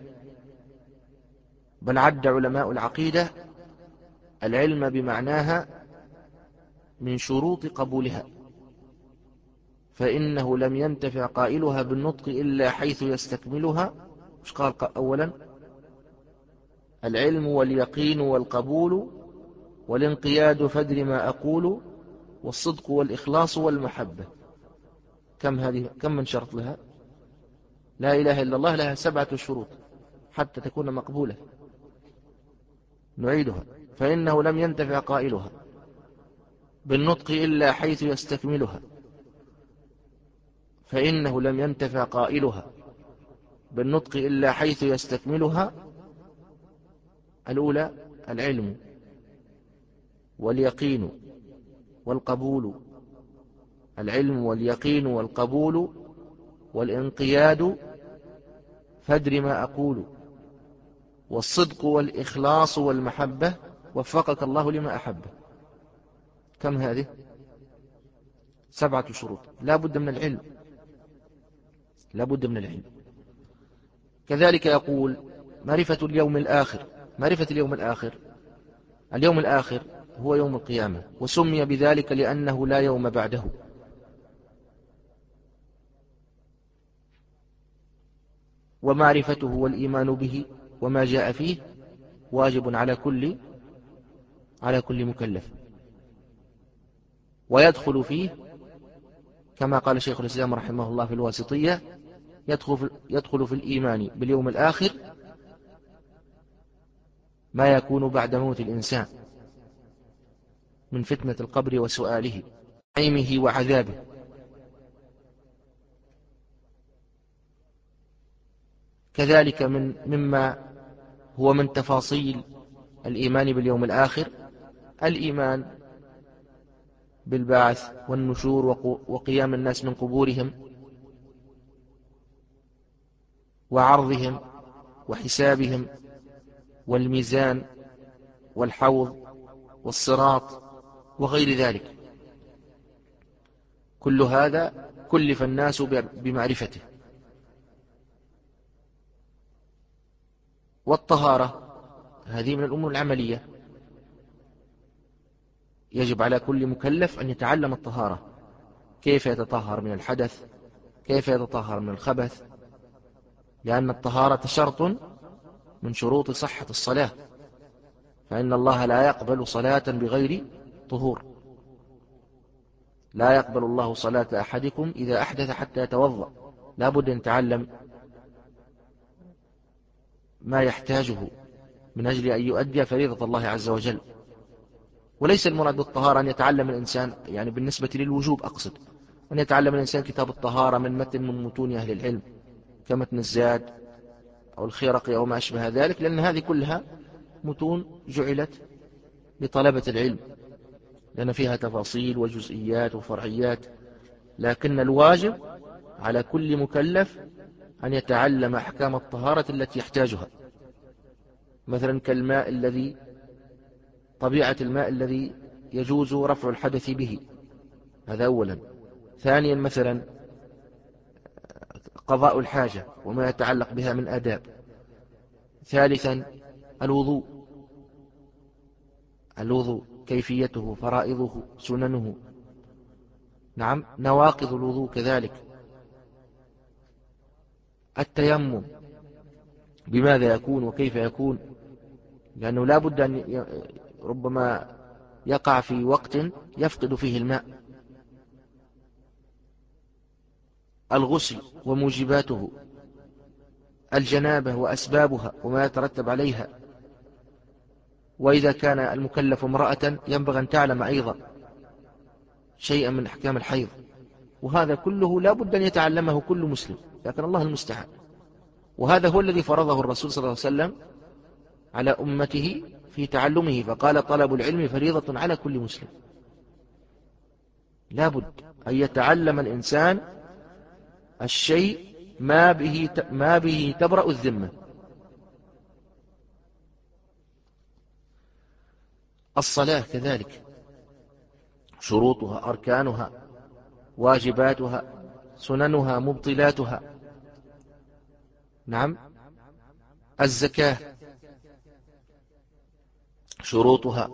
بل عد علماء العقيدة العلم بمعناها من شروط قبولها، فإنه لم ينتفع قائلها بالنطق إلا حيث يستكملها. مش قال أولا العلم واليقين والقبول والانقياد فدر ما أقول والصدق والإخلاص والمحبة. كم هذه كم من شرط لها؟ لا إله إلا الله لها سبعة شروط حتى تكون مقبولة. نعيدها، فإنه لم ينتفع قائلها بالنطق إلا حيث يستكملها، فإنه لم ينتفع قائلها بالنطق إلا حيث يستكملها. الأولى العلم واليقين والقبول، العلم واليقين والقبول والانقياد فادر ما أقول، والصدق والإخلاص والمحبة وفقك الله لما أحبه. كم هذه؟ سبعة شروط. لا بد من العلم، لا بد من العلم. كذلك يقول معرفة اليوم الآخر. معرفة اليوم الآخر، اليوم الآخر هو يوم القيامة، وسمي بذلك لأنه لا يوم بعده. ومعرفته والإيمان به وما جاء فيه واجب على كل على كل مكلف، ويدخل فيه كما قال شيخ الإسلام رحمه الله في الواسطية، يدخل في, يدخل في الإيمان باليوم الآخر ما يكون بعد موت الإنسان من فتنة القبر وسؤاله، نعيمه وعذابه. كذلك من مما هو من تفاصيل الإيمان باليوم الآخر الإيمان بالبعث والنشور وقيام الناس من قبورهم وعرضهم وحسابهم والميزان والحوض والصراط وغير ذلك. كل هذا كلف الناس بمعرفته. والطهارة هذه من الأمور العملية، يجب على كل مكلف أن يتعلم الطهارة، كيف يتطهر من الحدث، كيف يتطهر من الخبث، لأن الطهارة شرط من شروط صحة الصلاة، فإن الله لا يقبل صلاة بغير طهور. لا يقبل الله صلاة أحدكم إذا أحدث حتى يتوضأ. لا بد أن يتعلم ما يحتاجه من أجل أن يؤدي فريضة الله عز وجل. وليس المراد بالطهارة أن يتعلم الإنسان، يعني بالنسبة للوجوب أقصد، أن يتعلم الإنسان كتاب الطهارة من متن من متون أهل العلم كمتن الزاد أو الخيرقي أو ما أشبه ذلك، لأن هذه كلها متون جعلت لطلبة العلم، لأن فيها تفاصيل وجزئيات وفرعيات. لكن الواجب على كل مكلف أن يتعلم أحكام الطهارة التي يحتاجها، مثلا كالماء الذي طبيعة الماء الذي يجوز رفع الحدث به، هذا أولا. ثانيا مثلا قضاء الحاجة وما يتعلق بها من آداب. ثالثا الوضوء، الوضوء كيفيته، فرائضه، سننه، نعم نواقض الوضوء كذلك. التيمم بماذا يكون وكيف يكون، لأنه لا بد أن ربما يقع في وقت يفقد فيه الماء. الغسل وموجباته، الجنابة وأسبابها وما يترتب عليها. وإذا كان المكلف امرأة ينبغي أن تعلم أيضا شيئا من أحكام الحيض. وهذا كله لا بد أن يتعلمه كل مسلم، لكن الله المستعان. وهذا هو الذي فرضه الرسول صلى الله عليه وسلم على أمته في تعلمه، فقال طلب العلم فريضة على كل مسلم. لا بد أن يتعلم الإنسان الشيء ما به ما به تبرأ الذمة. الصلاة كذلك شروطها، أركانها، واجباتها، سننها، مبطلاتها. نعم. الزكاة شروطها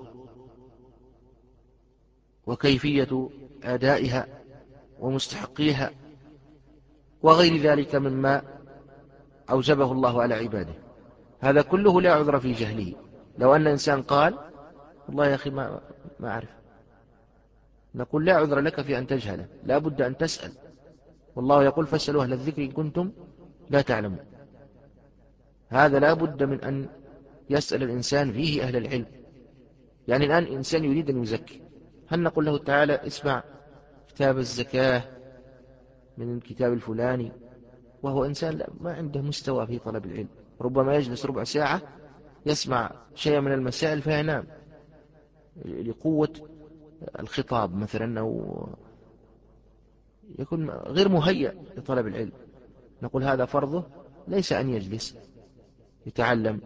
وكيفية أدائها ومستحقيها وغير ذلك مما أوجبه الله على عباده. هذا كله لا عذر في جهله. لو أن إنسان قال والله يا أخي ما, ما أعرف، نقول لا عذر لك في أن تجهله، لا بد أن تسأل. والله يقول فاسألوا أهل الذكر إن كنتم لا تعلمون. هذا لا بد من أن يسأل الإنسان فيه أهل العلم. يعني الآن إنسان يريد أن يزكي، هل نقول له تعالى اسمع كتاب الزكاة من الكتاب الفلاني، وهو إنسان ما عنده مستوى في طلب العلم، ربما يجلس ربع ساعة يسمع شيئا من المسائل فينام لقوة الخطاب مثلا، أو يكون غير مهيأ لطلب العلم. نقول هذا فرضه ليس أن يجلس يتعلم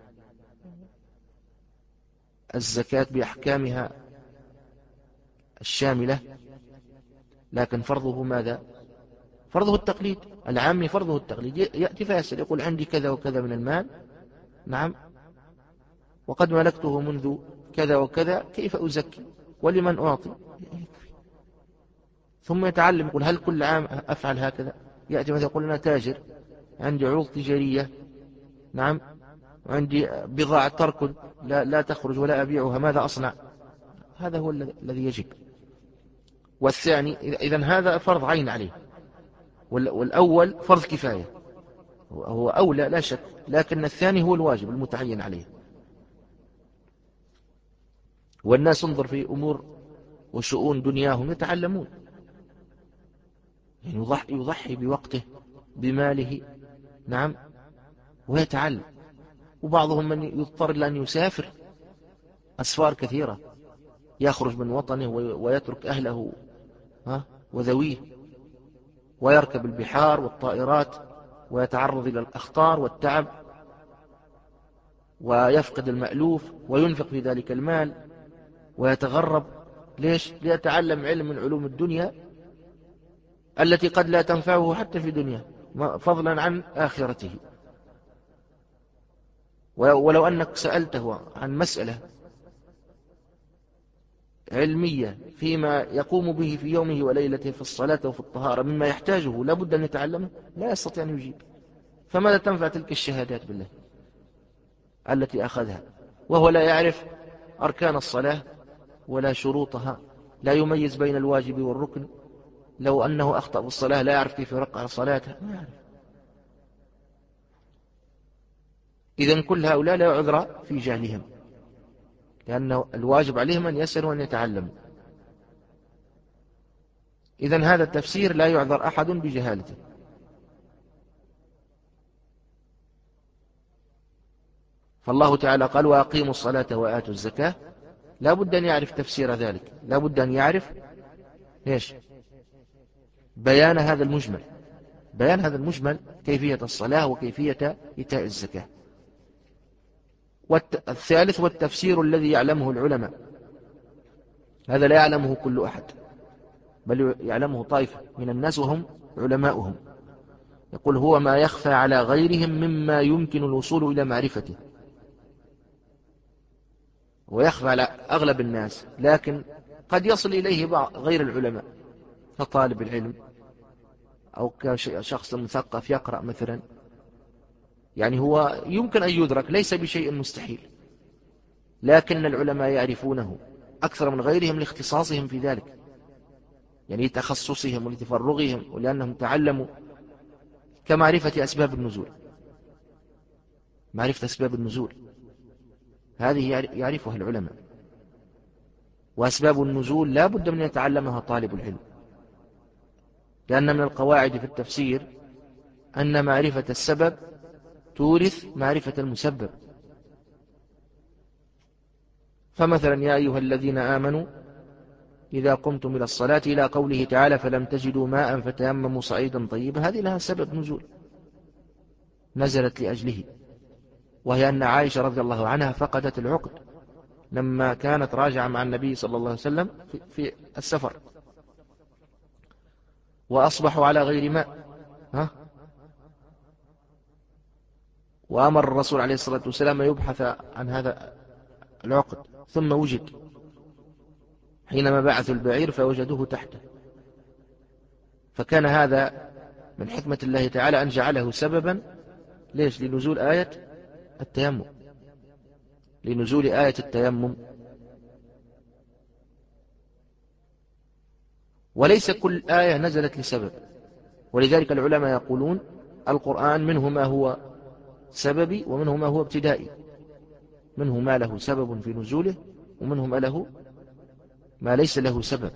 الزكاة بأحكامها الشاملة، لكن فرضه ماذا؟ فرضه التقليد. العامي فرضه التقليد، يأتي فيسأل يقول عندي كذا وكذا من المال، نعم، وقد ملكته منذ كذا وكذا، كيف أزكي ولمن أعطي؟ ثم يتعلم يقول هل كل عام أفعل هكذا؟ يأتي مثلا يقول أنا تاجر، عندي عروض تجارية، نعم، وعندي بضاعة تركض لا, لا تخرج ولا أبيعها، ماذا أصنع؟ هذا هو الذي يجب. والثاني إذن هذا فرض عين عليه، والأول فرض كفاية، هو أولى لا شك، لكن الثاني هو الواجب المتعين عليه. والناس انظر في أمور وشؤون دنياهم يتعلمون، يعني يضحي, يضحي بوقته بماله، نعم، ويتعلم. وبعضهم من يضطر لأن يسافر أسفار كثيرة، يخرج من وطنه ويترك أهله وذويه، ويركب البحار والطائرات ويتعرض إلى الأخطار والتعب، ويفقد المألوف وينفق في ذلك المال ويتغرب. ليش؟ ليتعلم علم من علوم الدنيا التي قد لا تنفعه حتى في دنيا، فضلا عن آخرته. ولو أنك سألته عن مسألة علمية فيما يقوم به في يومه وليلته في الصلاة وفي الطهارة مما يحتاجه لابد أن يتعلمه، لا يستطيع أن يجيب. فماذا تنفع تلك الشهادات بالله التي أخذها وهو لا يعرف أركان الصلاة ولا شروطها، لا يميز بين الواجب والركن، لو أنه أخطأ في الصلاة لا يعرف كيف يرقع صلاته، ما يعرف. إذن كل هؤلاء لا عذر في جهلهم، لأن الواجب عليهم أن يسألوا وأن يتعلموا. إذن هذا التفسير لا يعذر أحد بجهالته. فالله تعالى قال وأقيموا الصلاة وآتوا الزكاة، لا بد أن يعرف تفسير ذلك، لا بد أن يعرف إيش؟ بيان هذا المجمل، بيان هذا المجمل كيفية الصلاة وكيفية إيتاء الزكاة. والثالث والتفسير الذي يعلمه العلماء، هذا لا يعلمه كل أحد، بل يعلمه طائفة من الناس وهم علماؤهم. يقول هو ما يخفى على غيرهم مما يمكن الوصول إلى معرفته، ويخفى على أغلب الناس، لكن قد يصل إليه بعض غير العلماء كطالب العلم أو كشخص مثقف يقرأ مثلا، يعني هو يمكن أن يدرك ليس بشيء مستحيل، لكن العلماء يعرفونه أكثر من غيرهم لاختصاصهم في ذلك، يعني تخصصهم ولتفرغهم ولأنهم تعلموا، كمعرفة أسباب النزول. معرفة أسباب النزول هذه يعرفها العلماء، وأسباب النزول لا بد من يتعلمها طالب العلم، لأن من القواعد في التفسير أن معرفة السبب تورث معرفة المسبب. فمثلا يا أيها الذين آمنوا إذا قمتم إلى الصلاة إلى قوله تعالى فلم تجدوا ماء فتيمموا صعيدا طيبا، هذه لها سبب نزول نزلت لأجله، وهي أن عائشة رضي الله عنها فقدت العقد لما كانت راجعة مع النبي صلى الله عليه وسلم في السفر، وأصبحوا على غير ماء، ها؟ وأمر الرسول عليه الصلاة والسلام يبحث عن هذا العقد، ثم وجد حينما بعثوا البعير فوجدوه تحته. فكان هذا من حكمة الله تعالى أن جعله سببا ليش؟ لنزول آية التيمم، لنزول آية التيمم. وليس كل آية نزلت لسبب، ولذلك العلماء يقولون القرآن منه ما هو سببي ومنه ما هو ابتدائي، منه ما له سبب في نزوله ومنه ما له ما ليس له سبب.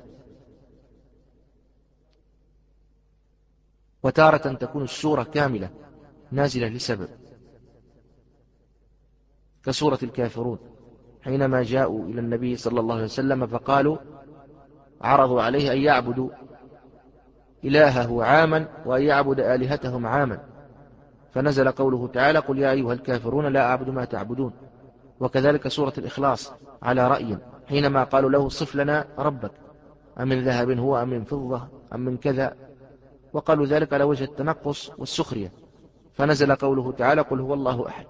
وتارة تكون السورة كاملة نازلة لسبب، كسورة الكافرون حينما جاءوا إلى النبي صلى الله عليه وسلم فقالوا عرضوا عليه أن يعبدوا إلهه عاما وأن يعبد آلهتهم عاما، فنزل قوله تعالى قل يا أيها الكافرون لا أعبد ما تعبدون. وكذلك سورة الإخلاص على رأي حينما قالوا له صف لنا ربك أم من ذهب هو أم من فضة أم من كذا، وقالوا ذلك على وجه التنقص والسخرية، فنزل قوله تعالى قل هو الله أحد.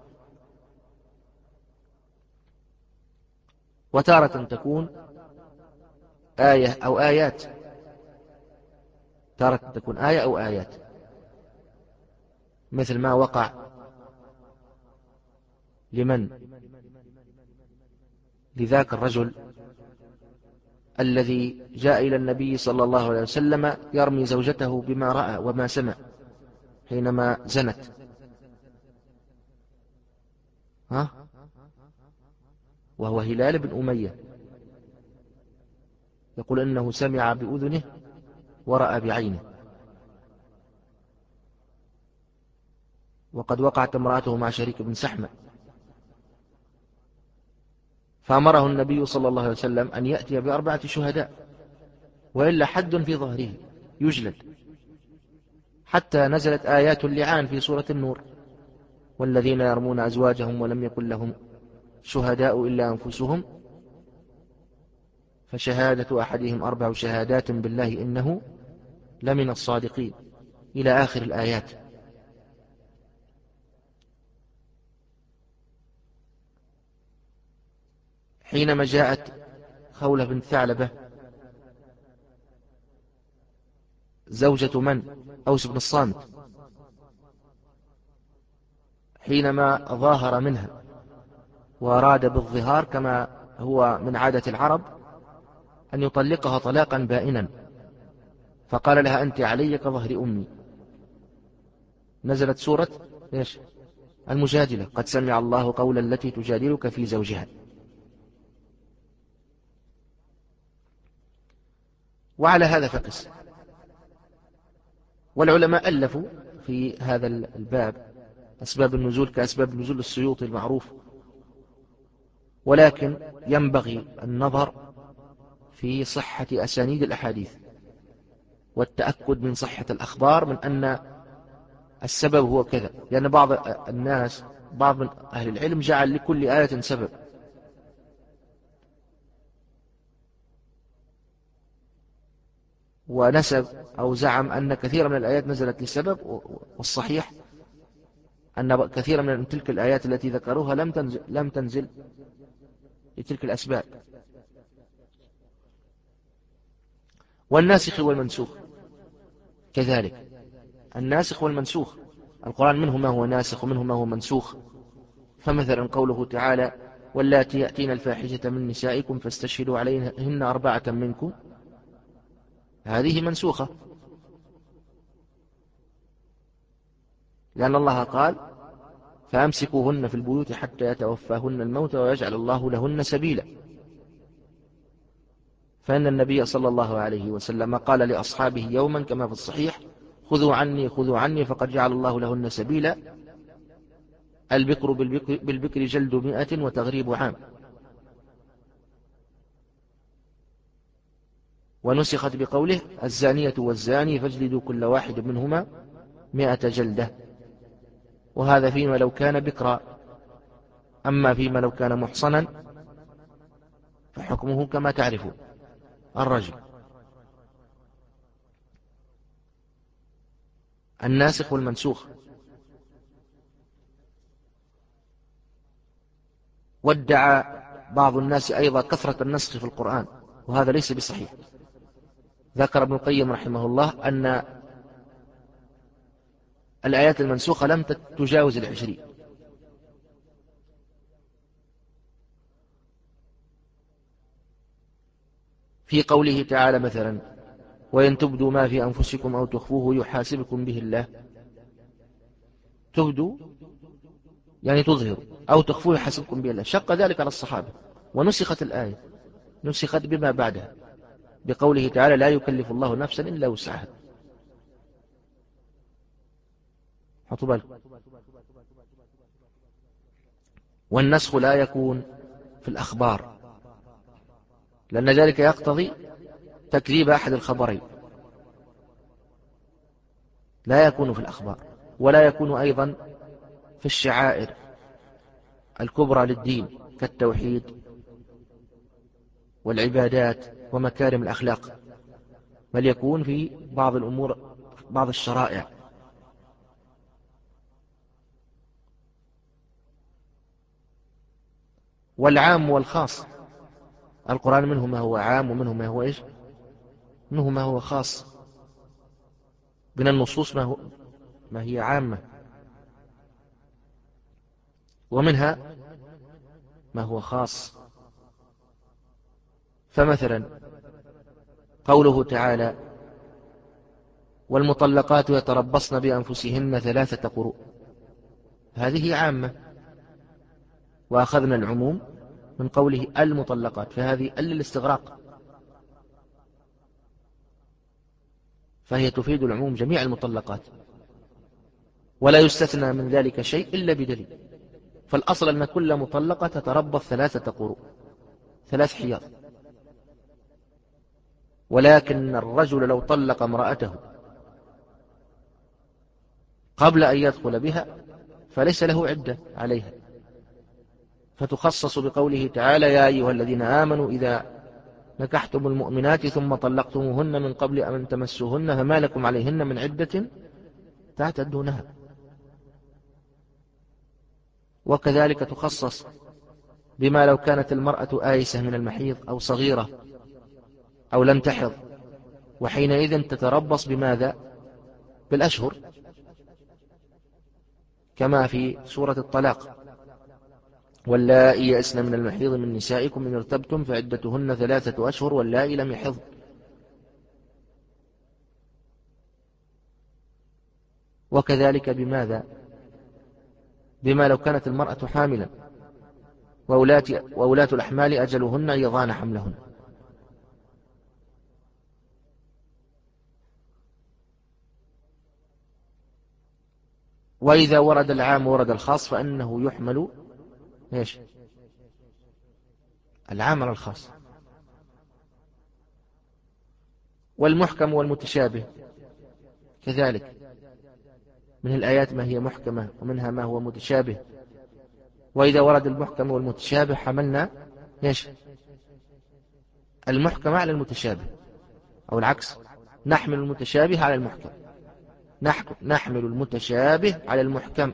وتارة تكون آية أو آيات، تارة تكون آية أو آيات، مثل ما وقع لمن لذاك الرجل الذي جاء إلى النبي صلى الله عليه وسلم يرمي زوجته بما رأى وما سمع حينما زنت، ها؟ وهو هلال بن أمية، يقول إنه سمع بأذنه ورأى بعينه. وقد وقعت امرأته مع شريك بن سحمة، فأمره النبي صلى الله عليه وسلم أن يأتي بأربعة شهداء وإلا حد في ظهره يجلد، حتى نزلت آيات اللعان في سورة النور والذين يرمون أزواجهم ولم يكن لهم شهداء إلا أنفسهم فشهادة أحدهم أربع شهادات بالله إنه لمن الصادقين إلى آخر الآيات. حينما جاءت خولة بنت ثعلبة زوجة من؟ أوس بن الصامت، حينما ظاهر منها وأراد بالظهار كما هو من عادة العرب أن يطلقها طلاقا بائنا، فقال لها أنت علي كظهر أمي، نزلت سورة إيش؟ المجادلة قد سمع الله قول التي تجادلك في زوجها. وعلى هذا فقس. والعلماء ألفوا في هذا الباب أسباب النزول كأسباب النزول السيوطي المعروف، ولكن ينبغي النظر في صحة أسانيد الأحاديث والتأكد من صحة الأخبار من أن السبب هو كذا، لأن بعض الناس بعض من أهل العلم جعل لكل آية سبب، ونسب أو زعم أن كثير من الآيات نزلت لسبب، والصحيح أن كثير من تلك الآيات التي ذكروها لم تنزل, لم تنزل لتلك الأسباب. والناسخ والمنسوخ كذلك، الناسخ والمنسوخ القرآن منه ما هو ناسخ ومنه ما هو منسوخ. فمثلا قوله تعالى واللاتي يأتين الفاحشة من نسائكم فاستشهدوا عليهن أربعة منكم، هذه منسوخة، لأن الله قال فأمسكوهن في البيوت حتى يتوفاهن الموت ويجعل الله لهن سبيلا. فإن النبي صلى الله عليه وسلم قال لأصحابه يوما كما في الصحيح خذوا عني خذوا عني فقد جعل الله لهن سبيلا، البكر بالبكر, بالبكر جلد مئة وتغريب عام. ونسخت بقوله الزانية والزاني فاجلدوا كل واحد منهما مئة جلدة، وهذا فيما لو كان بكرا، أما فيما لو كان محصنا فحكمه كما تعرفون الرجل. الناسخ والمنسوخ. وادعى بعض الناس أيضا كثرة النسخ في القرآن، وهذا ليس بصحيح. ذكر ابن القيم رحمه الله أن الآيات المنسوخة لم تتجاوز العشرين، في قوله تعالى مثلا وإن تبدوا ما في أنفسكم أو تخفوه يحاسبكم به الله، تبدوا يعني تظهروا أو تخفوه يحاسبكم به الله، شق ذلك على الصحابة، ونسخت الآية نسخت بما بعدها بقوله تعالى لا يكلف الله نفسا إلا وسعها. حطوا بالكم. والنسخ لا يكون في الأخبار، لأن ذلك يقتضي تكذيب أحد الخبرين، لا يكون في الأخبار، ولا يكون أيضا في الشعائر الكبرى للدين كالتوحيد والعبادات ومكارم الأخلاق، بل يكون في بعض الأمور، بعض الشرائع. والعام والخاص، القرآن منه ما هو عام ومنه ما هو إيش؟ منه ما هو خاص، من النصوص ما, هو ما هي عامة، ومنها ما هو خاص. فمثلا قوله تعالى والمطلقات يتربصن بأنفسهن ثلاثة قروء، هذه عامة، وأخذنا العموم من قوله المطلقات، فهذه ال الاستغراق، فهي تفيد العموم جميع المطلقات، ولا يستثنى من ذلك شيء إلا بدليل. فالأصل أن كل مطلقة تتربص ثلاثة قروء، ثلاث حياض. ولكن الرجل لو طلق امرأته قبل أن يدخل بها فليس له عدة عليها، فتخصص بقوله تعالى يا أيها الذين آمنوا إذا نكحتم المؤمنات ثم طلقتموهن من قبل أن تمسوهن فما لكم عليهن من عدة تعتدونها. وكذلك تخصص بما لو كانت المرأة آيسة من المحيض أو صغيرة أو لم تحض، وحينئذ تتربص بماذا؟ بالأشهر، كما في سورة الطلاق واللائي يئسن من المحيض من نسائكم إن ارتبتم فعدتهن ثلاثة أشهر واللائي لم يحضن. وكذلك بماذا؟ بما لو كانت المرأة حاملا وأولاة الأحمال أجلهن يضان حملهن. وإذا ورد العام ورد الخاص فإنه يحمل إيش؟ العام على الخاص. والمحكم والمتشابه كذلك، من الآيات ما هي محكمة ومنها ما هو متشابه. وإذا ورد المحكم والمتشابه حملنا إيش؟ المحكم على المتشابه، أو العكس، نحمل المتشابه على المحكم، نحمل المتشابه على المحكم.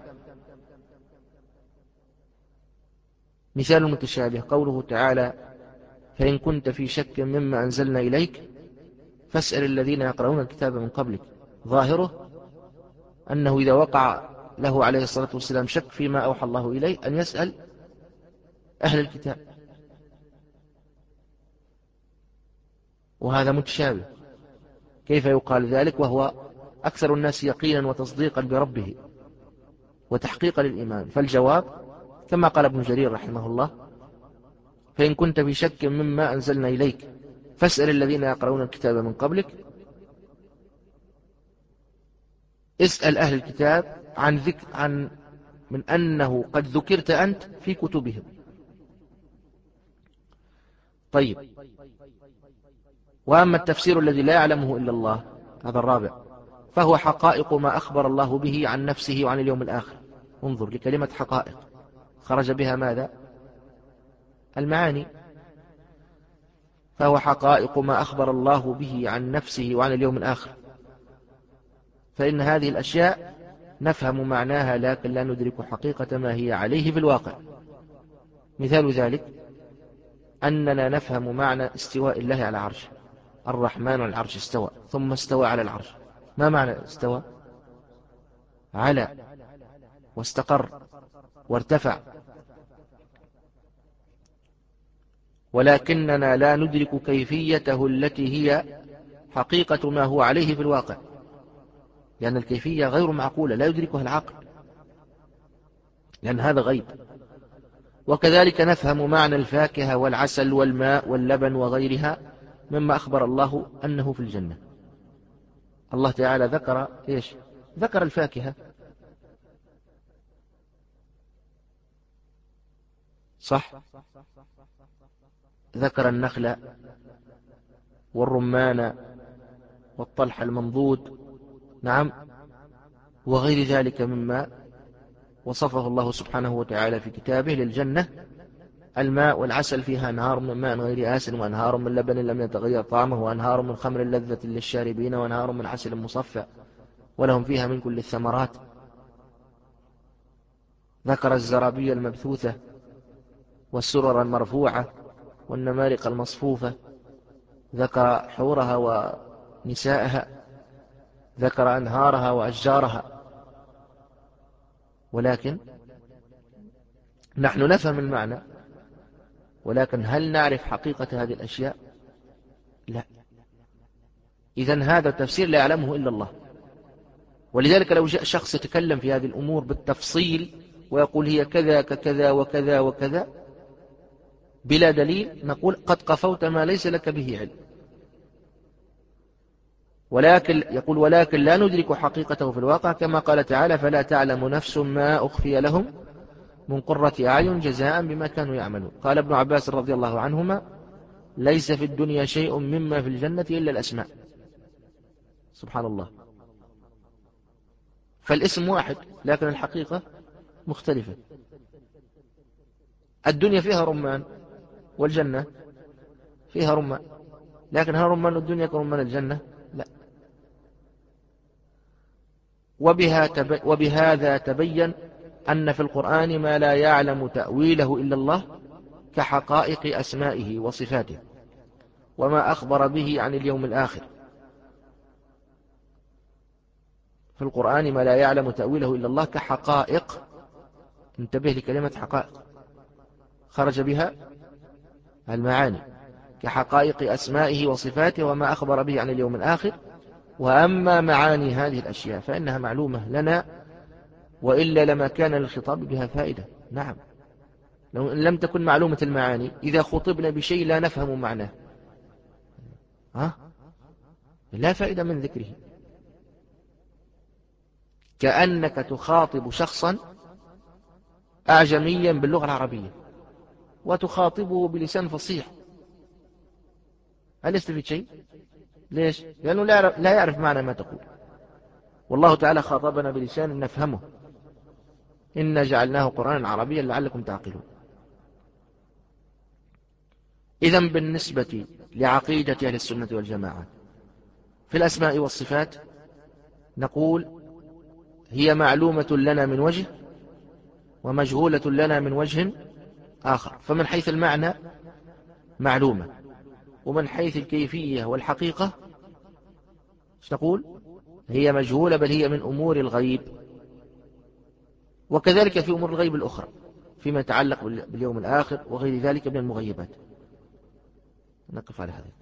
مثال المتشابه قوله تعالى فإن كنت في شك مما أنزلنا إليك فاسأل الذين يقرؤون الكتاب من قبلك. ظاهره أنه إذا وقع له عليه الصلاة والسلام شك فيما أوحى الله إليه أن يسأل أهل الكتاب، وهذا متشابه. كيف يقال ذلك وهو أكثر الناس يقينا وتصديقا بربه وتحقيقا للإيمان؟ فالجواب كما قال ابن جرير رحمه الله فإن كنت في شك مما أنزلنا إليك فاسأل الذين يقرؤون الكتاب من قبلك، اسأل أهل الكتاب عن ذكر عن من أنه قد ذكرت أنت في كتبهم. طيب، وأما التفسير الذي لا يعلمه إلا الله، هذا الرابع، فهو حقائق ما أخبر الله به عن نفسه وعن اليوم الآخر. انظر لكلمة حقائق، خرج بها ماذا؟ المعاني. فهو حقائق ما أخبر الله به عن نفسه وعن اليوم الآخر، فإن هذه الأشياء نفهم معناها لكن لا ندرك حقيقة ما هي عليه في الواقع. مثال ذلك أننا نفهم معنى استواء الله على عرشه، الرحمن على العرش استوى، ثم استوى على العرش. ما معنى استوى؟ على واستقر وارتفع، ولكننا لا ندرك كيفيته التي هي حقيقة ما هو عليه في الواقع، لأن الكيفية غير معقولة لا يدركها العقل، لأن هذا غيب. وكذلك نفهم معنى الفاكهة والعسل والماء واللبن وغيرها مما أخبر الله أنه في الجنة. الله تعالى ذكر إيش؟ ذكر الفاكهة، صح؟ ذكر النخل والرمان والطلح المنضود، نعم، وغير ذلك مما وصفه الله سبحانه وتعالى في كتابه للجنة: الماء والعسل فيها أنهار من ماء غير آسن، وأنهار من لبن لم يتغير طعمه، وأنهار من خمر لذة للشاربين، وأنهار من عسل مصفى، ولهم فيها من كل الثمرات. ذكر الزرابي المبثوثة والسرر المرفوعة والنمارق المصفوفة، ذكر حورها ونساءها، ذكر أنهارها وأشجارها. ولكن نحن نفهم المعنى، ولكن هل نعرف حقيقة هذه الأشياء؟ لا. إذن هذا التفسير لا يعلمه إلا الله. ولذلك لو جاء شخص يتكلم في هذه الأمور بالتفصيل ويقول هي كذا ككذا وكذا وكذا بلا دليل، نقول قد قفوت ما ليس لك به علم. ولكن يقول ولكن لا ندرك حقيقته في الواقع، كما قال تعالى: فلا تعلم نفس ما أخفي لهم من قرة أعين جزاء بما كانوا يعملون. قال ابن عباس رضي الله عنهما: ليس في الدنيا شيء مما في الجنة إلا الأسماء. سبحان الله. فالاسم واحد لكن الحقيقة مختلفة. الدنيا فيها رمان والجنة فيها رمان، لكن هل رمان الدنيا كرمان الجنة؟ لا. وبها تب... وبهذا تبين أن في القرآن ما لا يعلم تأويله إلا الله، كحقائق أسمائه وصفاته وما أخبر به عن اليوم الآخر. في القرآن ما لا يعلم تأويله إلا الله كحقائق، انتبه لكلمة حقائق، خرج بها المعاني، كحقائق أسمائه وصفاته وما أخبر به عن اليوم الآخر. وأما معاني هذه الأشياء فإنها معلومة لنا، وإلا لما كان للخطاب بها فائدة. نعم، لو لم تكن معلومة المعاني، إذا خطبنا بشيء لا نفهم معناه، ها؟ لا فائدة من ذكره. كأنك تخاطب شخصا أعجميا باللغة العربية وتخاطبه بلسان فصيح، هل يستفيد شيء؟ ليش؟ لأنه لا يعرف, لا يعرف معنى ما تقول. والله تعالى خاطبنا بلسان نفهمه: إنا جعلناه قرآنا عربيا لعلكم تعقلون. إذن بالنسبة لعقيدة أهل السنة والجماعة في الأسماء والصفات، نقول هي معلومة لنا من وجه ومجهولة لنا من وجه آخر. فمن حيث المعنى معلومة، ومن حيث الكيفية والحقيقة نقول هي مجهولة، بل هي من أمور الغيب. وكذلك في أمور الغيب الأخرى فيما يتعلق باليوم الآخر وغير ذلك من المغيبات. نقف على هذا.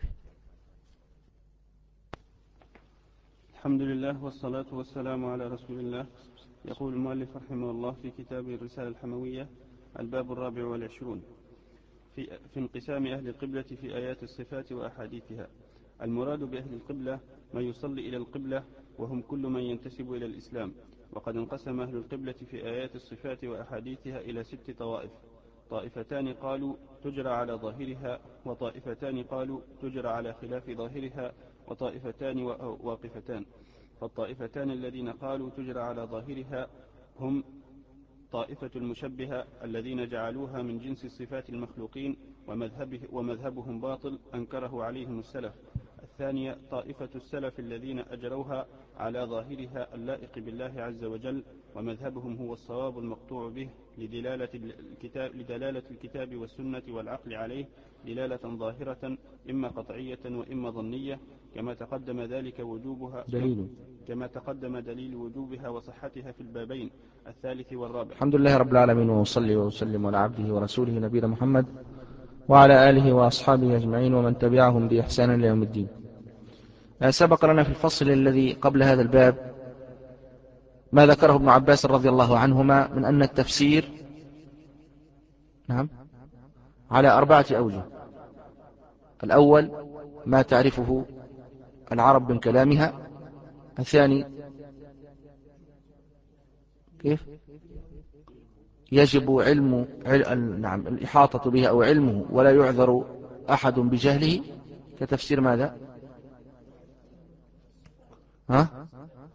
الحمد لله والصلاة والسلام على رسول الله. يقول المؤلف رحمه الله في كتابه الرسالة الحموية: الباب الرابع والعشرون في, في انقسام أهل القبلة في آيات الصفات وأحاديثها. المراد بأهل القبلة ما يصلي إلى القبلة، وهم كل من ينتسب إلى الإسلام. وقد انقسم أهل القبلة في آيات الصفات وأحاديثها إلى ست طوائف: طائفتان قالوا تجرى على ظاهرها، وطائفتان قالوا تجرى على خلاف ظاهرها، وطائفتان واقفتان. فالطائفتان الذين قالوا تجرى على ظاهرها هم طائفة المشبهة الذين جعلوها من جنس صفات المخلوقين، ومذهبه ومذهبهم باطل أنكره عليهم السلف. الثانية طائفة السلف الذين أجروها على ظاهرها اللائق بالله عز وجل، ومذهبهم هو الصواب المقطوع به لدلالة الكتاب, لدلالة الكتاب والسنة والعقل عليه دلالة ظاهرة إما قطعية وإما ظنية، كما تقدم ذلك وجوبها دليل كما تقدم دليل وجوبها وصحتها في البابين الثالث والرابع. الحمد لله رب العالمين، وصلي وسلم على عبده ورسوله نبينا محمد وعلى آله وأصحابه أجمعين ومن تبعهم بإحسان إلى يوم الدين. سبق لنا في الفصل الذي قبل هذا الباب ما ذكره ابن عباس رضي الله عنهما من أن التفسير نعم على أربعة أوجه. الأول ما تعرفه العرب من كلامها. الثاني كيف يجب علم نعم الإحاطة به أو علمه ولا يعذر أحد بجهله، كتفسير ماذا؟ ها؟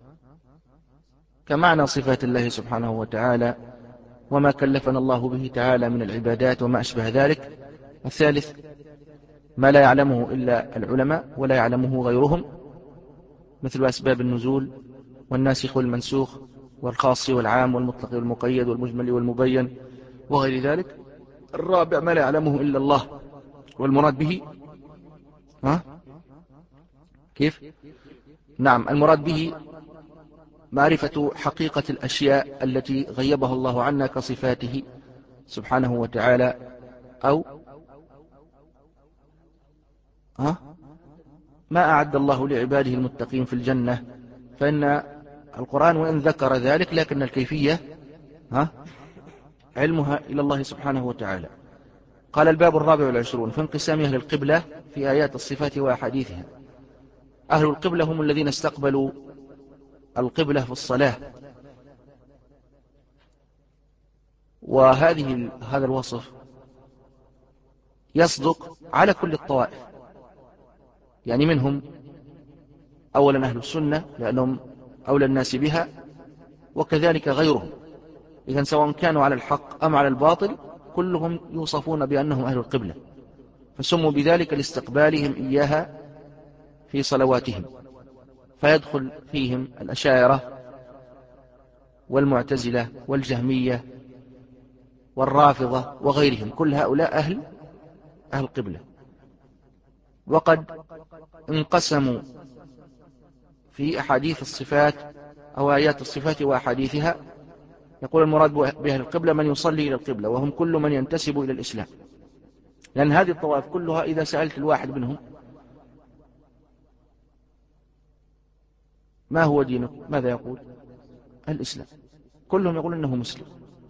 كمعنى صفات الله سبحانه وتعالى وما كلفنا الله به تعالى من العبادات وما أشبه ذلك. الثالث ما لا يعلمه إلا العلماء ولا يعلمه غيرهم، مثل أسباب النزول والناسخ والمنسوخ والخاص والعام والمطلق والمقيد والمجمل والمبين وغير ذلك. الرابع ما لا يعلمه إلا الله، والمراد به ها؟ كيف؟ نعم المراد به معرفة حقيقة الأشياء التي غيبها الله عنا كصفاته سبحانه وتعالى، أو ها؟ ما أعد الله لعباده المتقين في الجنة، فإن القرآن وإن ذكر ذلك لكن الكيفية ها؟ علمها إلى الله سبحانه وتعالى. قال الباب الرابع والعشرون في انقسام أهل القبلة في آيات الصفات وأحاديثها. أهل القبلة هم الذين استقبلوا القبلة في الصلاة، وهذه هذا الوصف يصدق على كل الطوائف، يعني منهم أولا أهل السنة لأنهم أولى الناس بها، وكذلك غيرهم، إذن سواء كانوا على الحق أم على الباطل كلهم يوصفون بأنهم أهل القبلة، فسموا بذلك لاستقبالهم إياها في صلواتهم. فيدخل فيهم الأشاعرة والمعتزلة والجهمية والرافضة وغيرهم، كل هؤلاء أهل أهل القبلة. وقد انقسموا في أحاديث الصفات أو آيات الصفات وأحاديثها. يقول المراد بأهل القبلة من يصلي إلى القبلة، وهم كل من ينتسب إلى الإسلام، لأن هذه الطوائف كلها إذا سألت الواحد منهم ما هو دينك ماذا يقول؟ الإسلام، كلهم يقول إنه مسلم.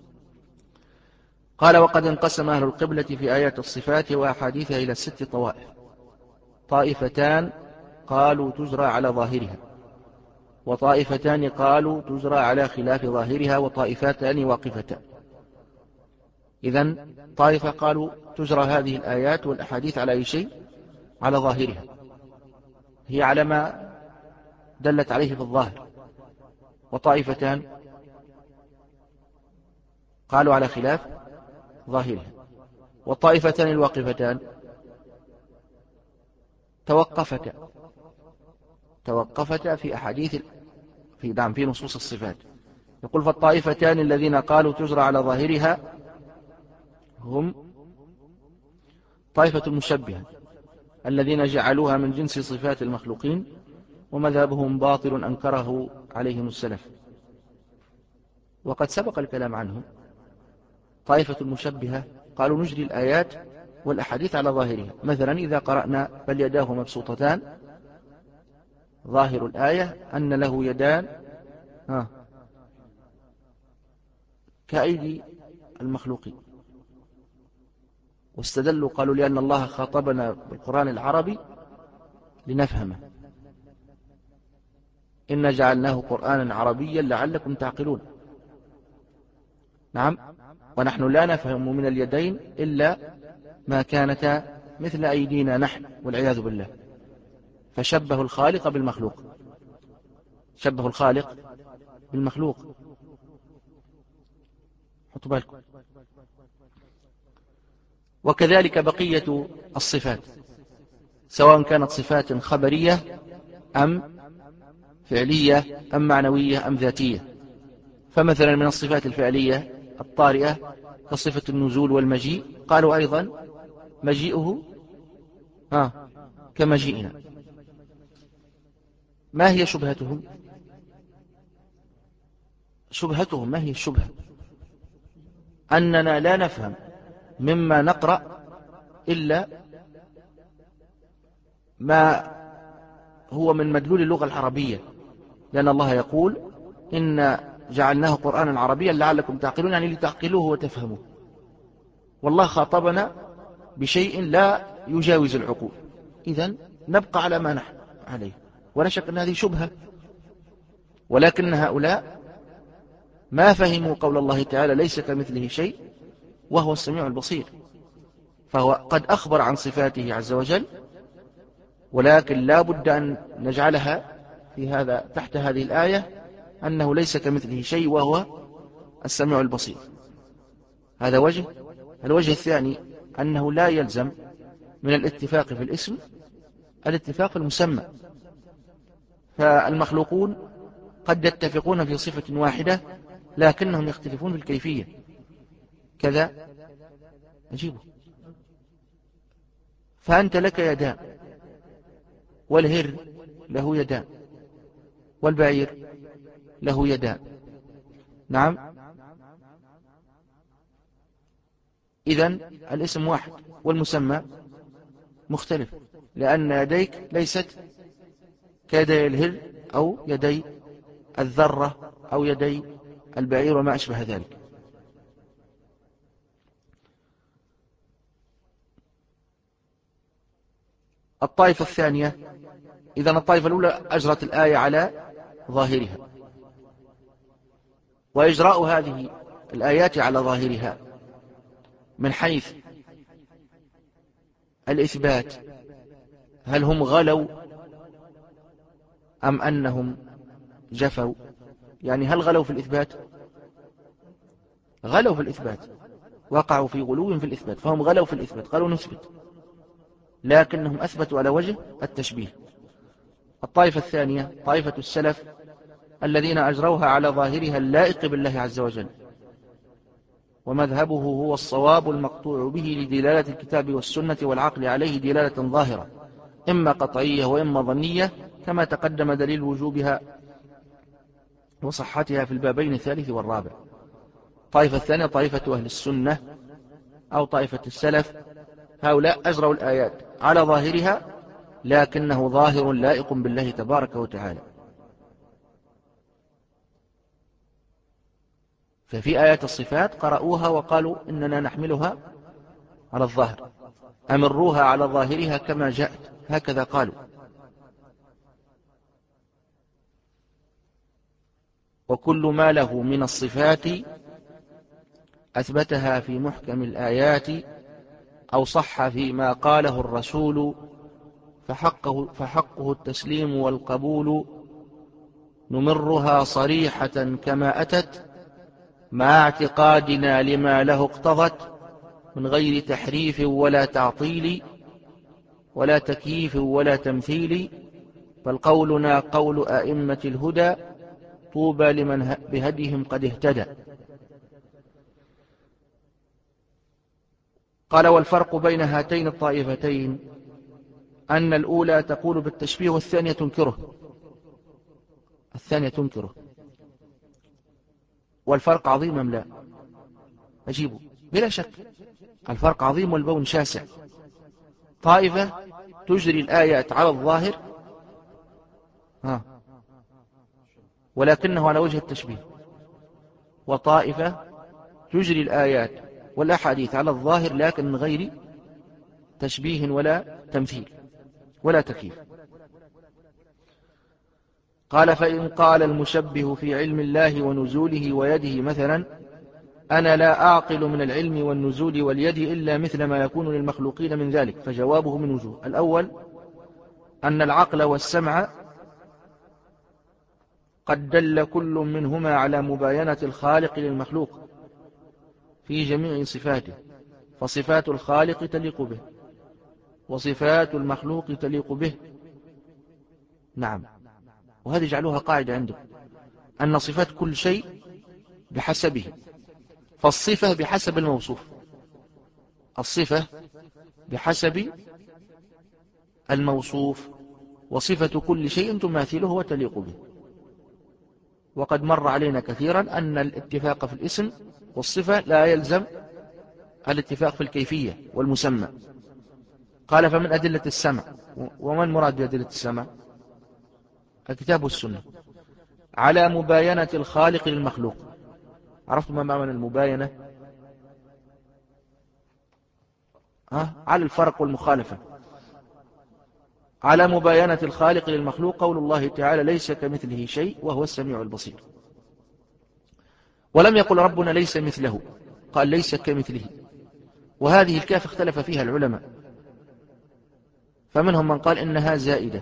قال وقد انقسم أهل القبلة في آيات الصفات وأحاديثها إلى ست طوائف: طائفتان قالوا تجرى على ظاهرها، وطائفتان قالوا تجرى على خلاف ظاهرها، وطائفتان واقفتان. إذن طائفة قالوا تجرى هذه الآيات والأحاديث على أي شيء؟ على ظاهرها، هي على ما دلت عليه في الظاهر. وطائفتان قالوا على خلاف ظاهرها. والطائفتان الواقفتان توقفتا توقفتا في أحاديث في دعم في نصوص الصفات. يقول فالطائفتان الذين قالوا تجرى على ظاهرها هم طائفة المشبهة الذين جعلوها من جنس صفات المخلوقين، ومذهبهم باطل أنكره عليهم السلف، وقد سبق الكلام عنهم. طائفة المشبهة قالوا نجري الآيات والأحاديث على ظاهرها، مثلا إذا قرأنا بل يداه مبسوطتان، ظاهر الآية أن له يدان ها كأيدي المخلوقين، واستدلوا قالوا لأن الله خاطبنا بالقرآن العربي لنفهمه، إن جعلناه قرآنا عربيا لعلكم تعقلون. نعم، ونحن لا نفهم من اليدين إلا ما كانتا مثل أيدينا نحن والعياذ بالله. فشبهوا الخالق بالمخلوق، شبهوا الخالق بالمخلوق. حطوا بالكم. وكذلك بقية الصفات سواء كانت صفات خبرية أم فعلية أم معنوية أم ذاتية. فمثلا من الصفات الفعلية الطارئة كصفة النزول والمجيء، قالوا أيضا مجيئه ها كمجيئنا. ما هي شبهتهم؟ شبهتهم ما هي الشبهة؟ أننا لا نفهم مما نقرأ إلا ما هو من مدلول اللغة العربية، لأن الله يقول إن جعلناه قرآنا عربيا لعلكم تعقلون، يعني لتعقلوه وتفهموه. والله خاطبنا بشيء لا يجاوز العقول، إذن نبقى على ما نحن عليه، ولا شك أن هذه شبهة. ولكن هؤلاء ما فهموا قول الله تعالى ليس كمثله شيء وهو السميع البصير، فهو قد أخبر عن صفاته عز وجل، ولكن لا بد أن نجعلها في هذا تحت هذه الآية أنه ليس كمثله شيء وهو السميع البصير. هذا وجه. الوجه الثاني أنه لا يلزم من الاتفاق في الاسم الاتفاق المسمى، فالمخلوقون قد يتفقون في صفة واحدة لكنهم يختلفون في الكيفية. كذا أجيبه. فأنت لك يدان، والهر له يدان، والبعير له يدان. نعم. إذن الاسم واحد والمسمى مختلف، لأن يديك ليست كيدي الهر أو يدي الذرة أو يدي البعير وما أشبه ذلك. الطائفة الثانية، إذن الطائفة الأولى أجرت الآية على ظاهرها، وإجراء هذه الآيات على ظاهرها من حيث الإثبات، هل هم غلوا أم أنهم جفوا؟ يعني هل غلوا في الإثبات؟ غلوا في الإثبات، وقعوا في غلو في الإثبات، فهم غلوا في الإثبات، قالوا نثبت، لكنهم أثبتوا على وجه التشبيه. الطائفة الثانية طائفة السلف الذين أجروها على ظاهرها اللائق بالله عز وجل، ومذهبه هو الصواب المقطوع به لدلالة الكتاب والسنة والعقل عليه دلالة ظاهرة إما قطعية وإما ظنية، كما تقدم دليل وجوبها وصحتها في البابين الثالث والرابع. طائفة الثانية طائفة أهل السنة أو طائفة السلف، هؤلاء أجروا الآيات على ظاهرها لكنه ظاهر لائق بالله تبارك وتعالى. ففي آيات الصفات قرأوها وقالوا إننا نحملها على الظاهر، أمروها على ظاهرها كما جاءت، هكذا قالوا. وكل ما له من الصفات أثبتها في محكم الآيات أو صح فيما قاله الرسول فحقه, فحقه التسليم والقبول، نمرها صريحة كما أتت مع اعتقادنا لما له اقتضت، من غير تحريف ولا تعطيل ولا تكييف ولا تمثيل، بل قولنا قول أئمة الهدى طوبى لمن بهديهم قد اهتدى. قال والفرق بين هاتين الطائفتين أن الأولى تقول بالتشبيه والثانية تنكره. الثانية تنكره. والفرق عظيم أم لا؟ أجيبه بلا شك، الفرق عظيم والبون شاسع. طائفة تجري الآيات على الظاهر ها ولكنه على وجه التشبيه، وطائفة تجري الآيات والأحاديث على الظاهر لكن من غير تشبيه ولا تمثيل ولا تكييف. قال فإن قال المشبه في علم الله ونزوله ويده مثلا أنا لا أعقل من العلم والنزول واليد إلا مثل ما يكون للمخلوقين من ذلك، فجوابه من وجوه. الأول أن العقل والسمع قد دل كل منهما على مباينة الخالق للمخلوق في جميع صفاته، فصفات الخالق تليق به وصفات المخلوق تليق به. نعم، وهذه جعلوها قاعدة عندهم أن صفات كل شيء بحسبه، فالصفة بحسب الموصوف، الصفة بحسب الموصوف، وصفة كل شيء تماثله وتليق به. وقد مر علينا كثيرا أن الاتفاق في الاسم والصفة لا يلزم الاتفاق في الكيفية والمسمى. قال فمن أدلة السمع، ومن مراد بأدلة السمع؟ الكتاب والسنة، على مباينة الخالق للمخلوق. عرفتم ما معنى المباينة؟ ها؟ على الفرق والمخالفة. على مباينة الخالق للمخلوق قول الله تعالى ليس كمثله شيء وهو السميع البصير. ولم يقل ربنا ليس مثله، قال ليس كمثله. وهذه الكاف اختلف فيها العلماء، فمنهم من قال إنها زائدة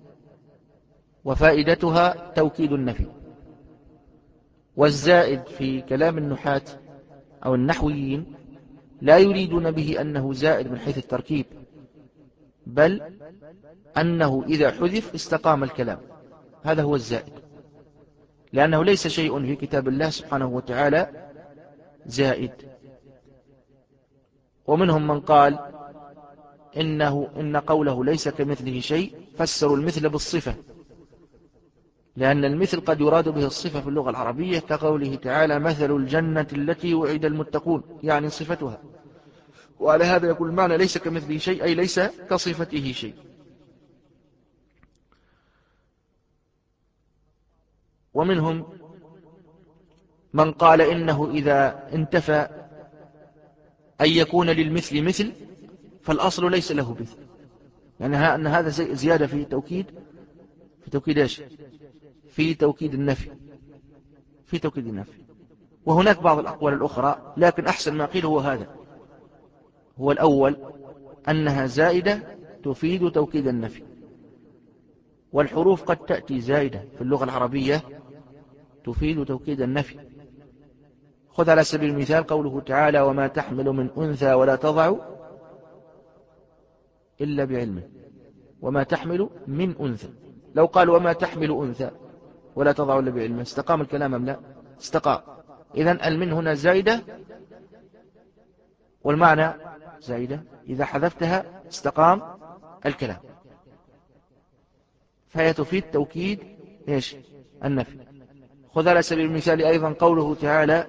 وفائدتها توكيد النفي. والزائد في كلام النحاة أو النحويين لا يريدون به أنه زائد من حيث التركيب، بل أنه إذا حذف استقام الكلام، هذا هو الزائد، لأنه ليس شيء في كتاب الله سبحانه وتعالى زائد. ومنهم من قال إنه إن قوله ليس كمثله شيء فسروا المثل بالصفة، لأن المثل قد يراد به الصفة في اللغة العربية، كقوله تعالى مثل الجنة التي وعد المتقون، يعني صفتها. وعلى هذا يقول المعنى ليس كمثله شيء أي ليس كصفته شيء. ومنهم من قال إنه إذا انتفى أن يكون للمثل مثل فالأصل ليس له مثل، يعني أن هذا زيادة في توكيد في توكيد إيش؟ في توكيد النفي في توكيد النفي. وهناك بعض الأقوال الأخرى، لكن أحسن ما قيل هو هذا، هو الأول، أنها زائدة تفيد توكيد النفي. والحروف قد تأتي زائدة في اللغة العربية تفيد توكيد النفي. خذ على سبيل المثال قوله تعالى وما تحمل من أنثى ولا تضع إلا بعلمه، وما تحمل من أنثى. لو قال وما تحمل أنثى ولا تضع إلا بعلمه استقام الكلام أم لا؟ استقام. إذن المن هنا زائدة والمعنى زائدة، إذا حذفتها استقام الكلام، فهي تفيد توكيد إيش؟ النفي. خذ على سبيل المثال أيضا قوله تعالى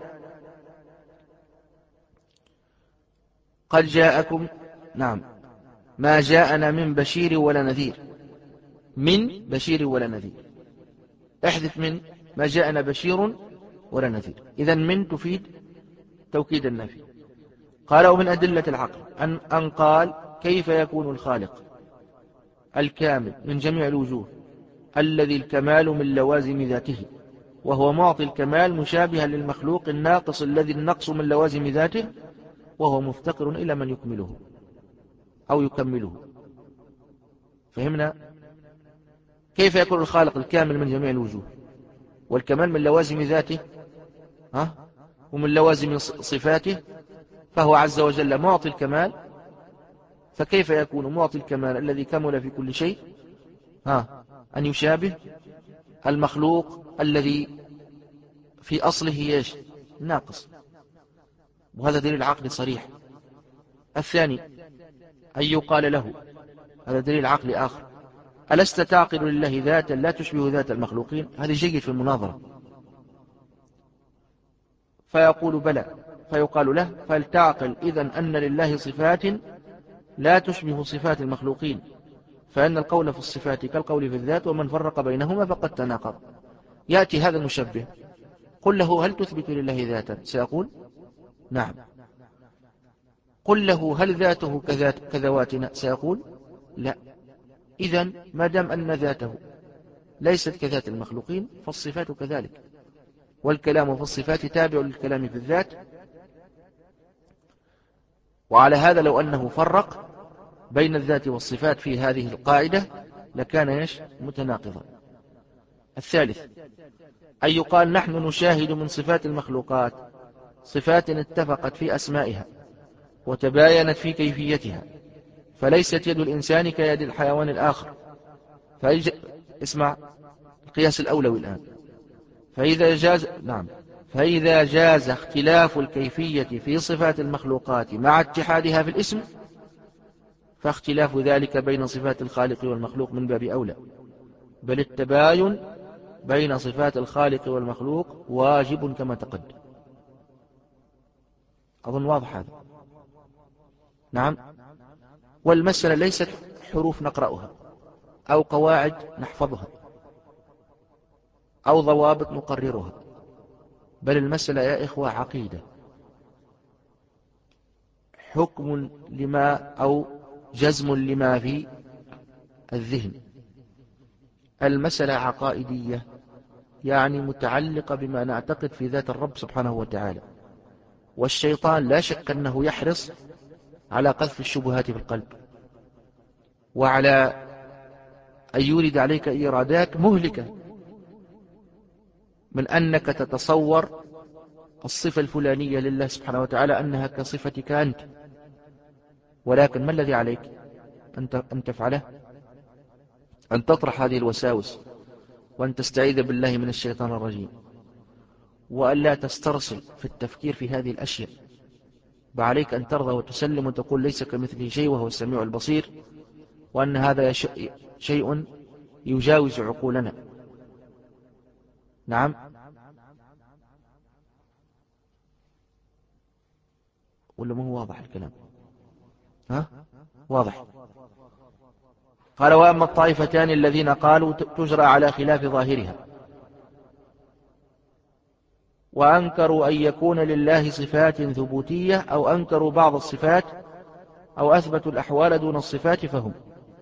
قد جاءكم نعم ما جاءنا من بشير ولا نذير، من بشير ولا نذير، احذف من ما جاءنا بشير ولا نذير، إذن من تفيد توكيد النفي. قال ومن أدلة العقل أن, أن قال كيف يكون الخالق الكامل من جميع الوجوه الذي الكمال من لوازم ذاته، وهو معطي الكمال مشابها للمخلوق الناقص الذي النقص من لوازم ذاته، وهو مفتقر إلى من يكمله أو يكمله. فهمنا؟ كيف يكون الخالق الكامل من جميع الوجوه، والكمال من لوازم ذاته ها ومن لوازم صفاته، فهو عز وجل معطي الكمال، فكيف يكون معطي الكمال الذي كمل في كل شيء ها أن يشابه المخلوق الذي في أصله إيش؟ ناقص. وهذا دليل العقل صريح. الثاني أن يقال له، هذا دليل عقل آخر، ألست تعقل لله ذاتا لا تشبه ذات المخلوقين؟ هذا جيد في المناظرة. فيقول بلى، فيقال له فلتعقل إذن أن لله صفات لا تشبه صفات المخلوقين، فإن القول في الصفات كالقول في الذات، ومن فرق بينهما فقد تناقض. يأتي هذا المشبه قل له هل تثبت لله ذاتا؟ سيقول نعم. قل له هل ذاته كذات كذواتنا؟ سيقول لا. إذن ما دام أن ذاته ليست كذات المخلوقين فالصفات كذلك، والكلام في الصفات تابع للكلام في الذات. وعلى هذا لو أنه فرق بين الذات والصفات في هذه القاعدة لكان يش متناقضا. الثالث أن يقال نحن نشاهد من صفات المخلوقات صفات اتفقت في أسمائها وتباينت في كيفيتها، فليست يد الإنسان كيد الحيوان الآخر. فيج... اسمع القياس الأولوي الآن. فإذا جاز نعم فإذا جاز اختلاف الكيفية في صفات المخلوقات مع اتحادها في الاسم، فاختلاف ذلك بين صفات الخالق والمخلوق من باب أولى، بل التباين بين صفات الخالق والمخلوق واجب كما تقدم. أظن واضح هذا. نعم. والمسألة ليست حروف نقرأها أو قواعد نحفظها أو ضوابط نقررها، بل المسألة يا إخوة عقيدة، حكم لما أو جزم لما في الذهن. المسألة عقائدية يعني متعلقة بما نعتقد في ذات الرب سبحانه وتعالى. والشيطان لا شك أنه يحرص على قذف الشبهات في القلب، وعلى أن يورد عليك إيرادات مهلكة من أنك تتصور الصفة الفلانية لله سبحانه وتعالى أنها كصفتك أنت، ولكن ما الذي عليك أن تفعله؟ أن تطرح هذه الوساوس، وأن تستعيذ بالله من الشيطان الرجيم، وأن لا تسترسل في التفكير في هذه الأشياء، وعليك أن ترضى وتسلم وتقول ليس كمثله شيء وهو السميع البصير، وأن هذا شيء يجاوز عقولنا. نعم. ولا ما هو واضح الكلام؟ ها؟ واضح. قال وأما الطائفتان الذين قالوا تجرى على خلاف ظاهرها وأنكروا أن يكون لله صفات ثبوتية أو أنكروا بعض الصفات أو أثبتوا الأحوال دون الصفات فهم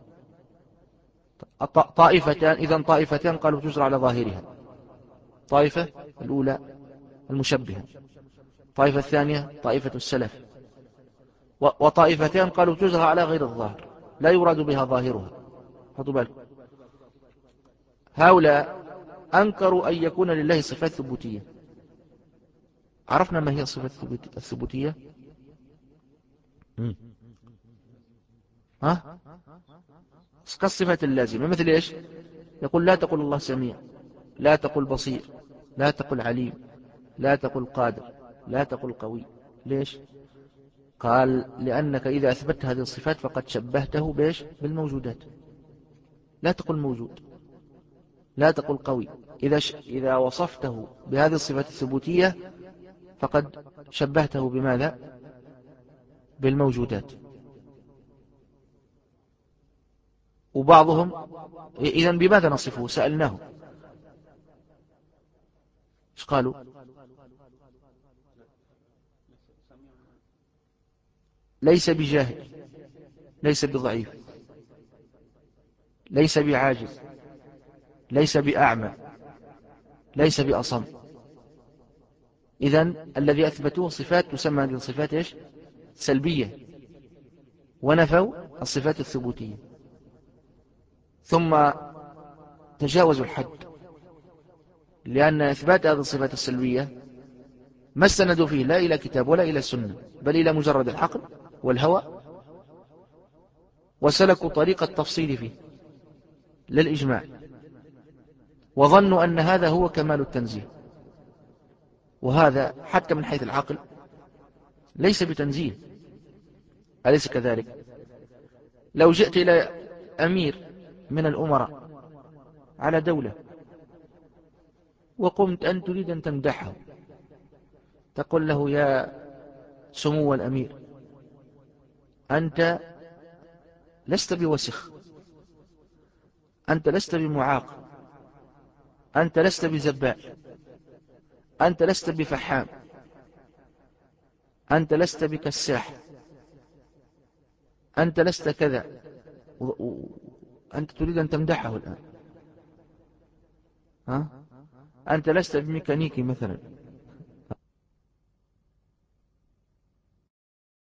طائفتان. إذن طائفتان قالوا تجرى على ظاهرها، طائفة الأولى المشبهة، طائفة الثانية طائفة السلف، وطائفتان قالوا تجرى على غير الظاهر لا يراد بها ظاهرها. خذوا بالكم، هؤلاء أنكروا أن يكون لله صفات ثبوتية. عرفنا ما هي الصفات الثبوتية؟ ها؟ كالصفات اللازمة، مثل إيش؟ يقول لا تقل الله سميع، لا تقل بصير، لا تقل عليم، لا تقل قادر، لا تقل قوي. ليش؟ قال لأنك إذا أثبت هذه الصفات فقد شبهته بإيش؟ بالموجودات. لا تقل موجود، لا تقل قوي. إذا, ش... إذا وصفته بهذه الصفات الثبوتية فقد شبهته بماذا؟ بالموجودات. وبعضهم إذن بماذا نصفه؟ سألناه إيش قالوا؟ ليس بجاهل، ليس بضعيف، ليس بعاجز، ليس بأعمى، ليس بأصم. إذن الذي أثبتوه صفات تسمى هذه الصفات إيش؟ سلبية، ونفوا الصفات الثبوتية، ثم تجاوزوا الحد، لأن إثبات هذه الصفات السلبية ما استندوا فيه لا إلى كتاب ولا إلى سنة، بل إلى مجرد العقل والهوى، وسلكوا طريق التفصيل فيه للإجماع، وظنوا أن هذا هو كمال التنزيه، وهذا حتى من حيث العقل ليس بتنزيه. أليس كذلك؟ لو جئت إلى أمير من الأمراء على دولة وقمت أن تريد أن تمدحه، تقول له يا سمو الأمير أنت لست بوسخ، أنت لست بمعاق، أنت لست بزبال، أنت لست بفحام، أنت لست بكساح، أنت لست كذا، أنت تريد أن تمدحه الآن، ها؟ أنت لست بميكانيكي مثلا،